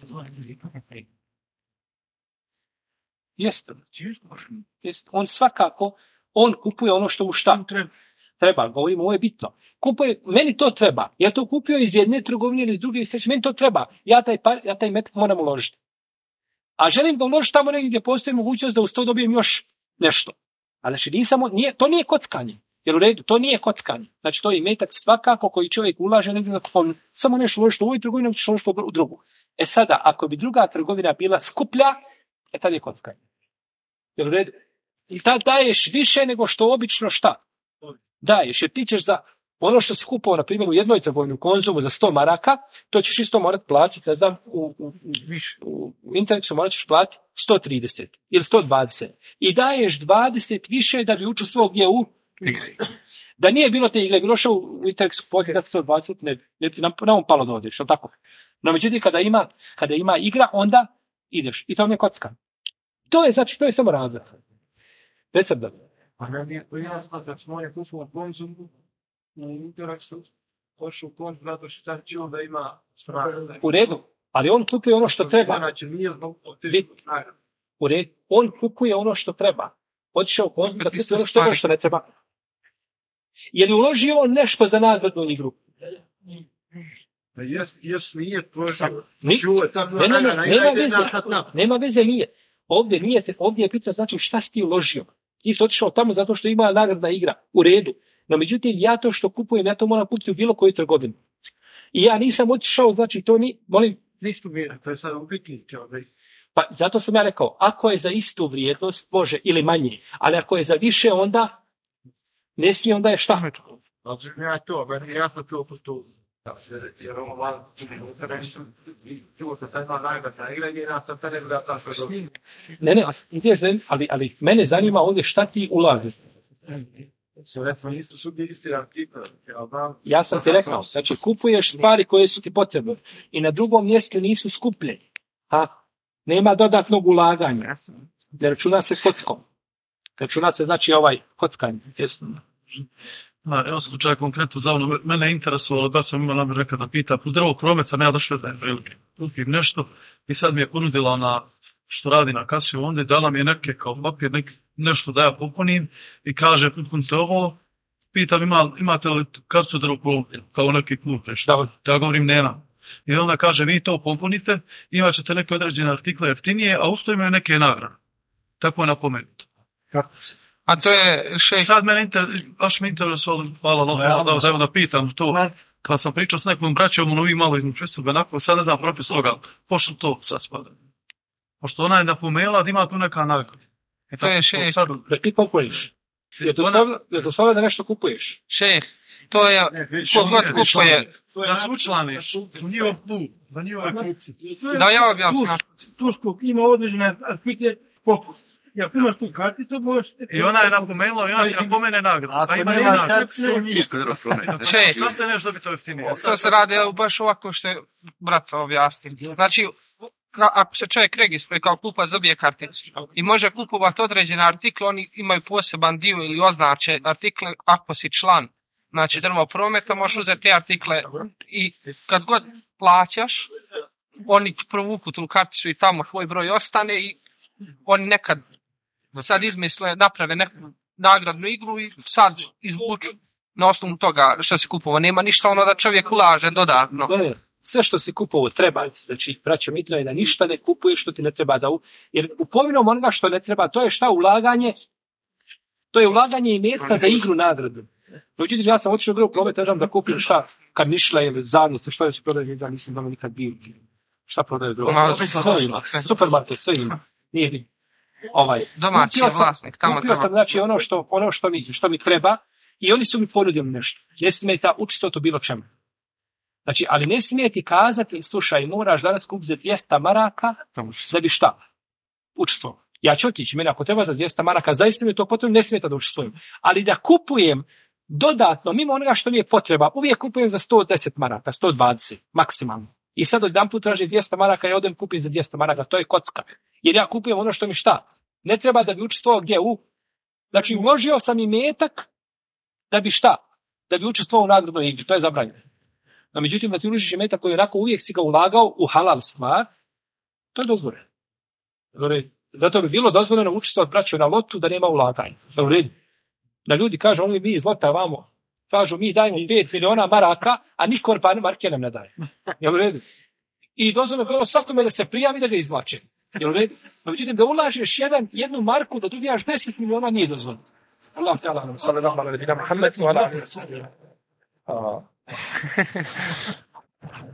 Jeste. On svakako, on kupuje ono što mu šta treba. Govorimo, ovo je bitno. Meni to treba. Ja to kupio iz jedne trgovine ili iz druge, iz treće. Meni to treba. Ja taj metak moram uložiti. A želim da uložiti tamo negdje gdje postoji mogućnost da uz to dobijem još nešto. A znači, to nije kockanje. Jer u redu, to nije kockanje. Znači, to je metak svakako koji čovjek ulaže negdje, samo nešto uložiti u ovoj trgovini, nešto uložiti u drugu. Sada, ako bi druga trgovina bila skuplja, tad je kockanje. Jer u redu. I tad daješ više nego što obično šta? Daješ, jer ti ćeš za ono što si kupovao, na primjer, u jednoj trgovini, u Konzumu za 100 maraka, to ćeš isto morati platiti, ne znam, u Interexu morat ćeš platiti 130 ili 120. I daješ 20 više da bi učestvovao gdje u igri. Da nije bilo te igre, bilo što u Interexu platiti 120, ne ti nam palo da odeš, tako? No, međutim, kada ima igra, onda ideš. I to mi je kocka. To je samo razlog. Recept da. A meni je to jasno da smo je kupovao Konzumu u Interexu, hoću u Konzum zato što sam čuo da ima strane. U redu, ali on kupuje ono što treba. Znači nije zbog u redu, on kupuje ono što treba. Otišao u Konzum da kupuje ono što ne treba. Je li uložio on nešto za nagradnu igru? Jes nije to nema veze nije. Ovdje je pitao znači šta si ti uložio. Ti si otišao tamo zato što ima nagradna igra. U redu. No međutim, ja to što kupujem, ja to moram kupiti u bilo koju trgovinu. I ja nisam otišao, znači to ni... Molim, za istu vrijednost, to je sad upitnik. Pa zato sam ja rekao, ako je za istu vrijednost, može, ili manje. Ali ako je za više, onda ne smije, onda je šta? Znači, ja sam to postoji. Jer ovo malo Ne, ali mene zanima ovdje šta ti ulažeš. Ja sam ti rekao, znači kupuješ stvari koje su ti potrebne i na drugom mjestu nisu skuplje. Nema dodatnog ulaganja. Ne računa se kockom. Računa se znači kockanje. Evo slučaj konkretno za ono, mene je interesovalo da sam imao namjer nekada pita, u drvog promet sam ja došao da prilike. Kupim nešto i sad mi je ponudila ona što radi na kasi, onda dala mi je neke kao papir, nešto da ja popunim i kaže popunite ovo, pitam imate li kartu drvog prometa, kao neki klub nešto. Ja govorim nema. I onda kaže vi to popunite, imat ćete neke određene artikle jeftinije, a usto imaju neke nagrade. Tako je napomenuto. A to je sad mene baš me interesovalo, hvala da pitam to. Kad sam pričao s nekom braćom, vi malo između sebe, sad ne znam propis toga, pošto to sad spada. Pošto ona je napomenula da ima tu neka nagrada. To je šejh. Da ti kupuješ. Je to stvarno da nešto kupuješ? Šejh, to je kogod kupuje. Da se učlaniš u njihov klub, za njihove kupci. Da ja objasnim. Tuško ima određene artikle popust. Ja imaš tu karticu, možete... I ona je napomenula, i ona ti napomene nagradu. Pa ima nagradu. Šta se nešto bi to jeftinije? To se radi baš ovako što je brat objasnio. Znači, ako se čovjek registruje kao kupac, dobije karticu i može kupovati određene artikle, oni imaju poseban dio ili označe artikle ako si član. Znači, drvo prometa, možeš uzeti te artikle i kad god plaćaš, oni provuku tu karticu i tamo tvoj broj ostane i oni nekad sad izmisle, naprave neku nagradnu igru i sad izvuču na osnovu toga što si kupovao. Nema ništa ono da čovjek ulaže dodatno. Sve što si kupovao treba, znači braćo mitno je da ništa ne kupuješ što ti ne treba. Jer kupovinom onoga što ne treba, to je šta ulaganje To je ulaganje imetka za igru nagradu. Međutim, ja sam otišao u drugu promet, da kupim šta, karnišle ili zadnice, što će prodaju, ja nisam da nikad bio. Šta prodaju drugo? Supermarket, sve ima. Nije ni. Domaći je vlasnik. Kupio sam, znači, ono što mi treba i oni su mi ponudili nešto. Ne smeta učestvovati u bilo čemu. Znači, ali ne smije ti kazati, slušaj, moraš danas kupiti za 200 maraka, da bi šta? Učestvovao. Ja ću otići, meni ako treba za 200 maraka, zaista mi je to potrebno, ne smijete da učestvujem. Ali da kupujem dodatno, mimo onoga što mi je potreba, uvijek kupujem za 110 maraka, 120, maksimalno. I sad jedan put traži 200 maraka, ja odem kupim za 200 maraka, to je kocka. Jer ja kupujem ono što mi šta? Ne treba da bi učestvovao gdje Znači, uložio sam imetak da bi šta? Da bi učestvovao u nagradnoj igri, to je zabranjeno. No, međutim, da ti uložiš imetak koji onako uvijek si ga ulagao u halal stvar, to je dozvoljeno. Zato bi bilo dozvoljeno učestvovati braću na lotu da nema ulaganja. Da ljudi kažu, oni mi iz lota vamo, kažu mi dajemo 5 miliona maraka, a niko marke nam ne daje. Jel u redu? I dozvoljeno bilo svakome da se prijavi da ga izvlače. Jel u redu? No, međutim, da ulažeš jednu marku, da dobijaš 10 miliona, nije dozvoljeno. Allah te Allah, sallallahu alaihi wa sallam, Muhammed, wa ala alihi wa sallam.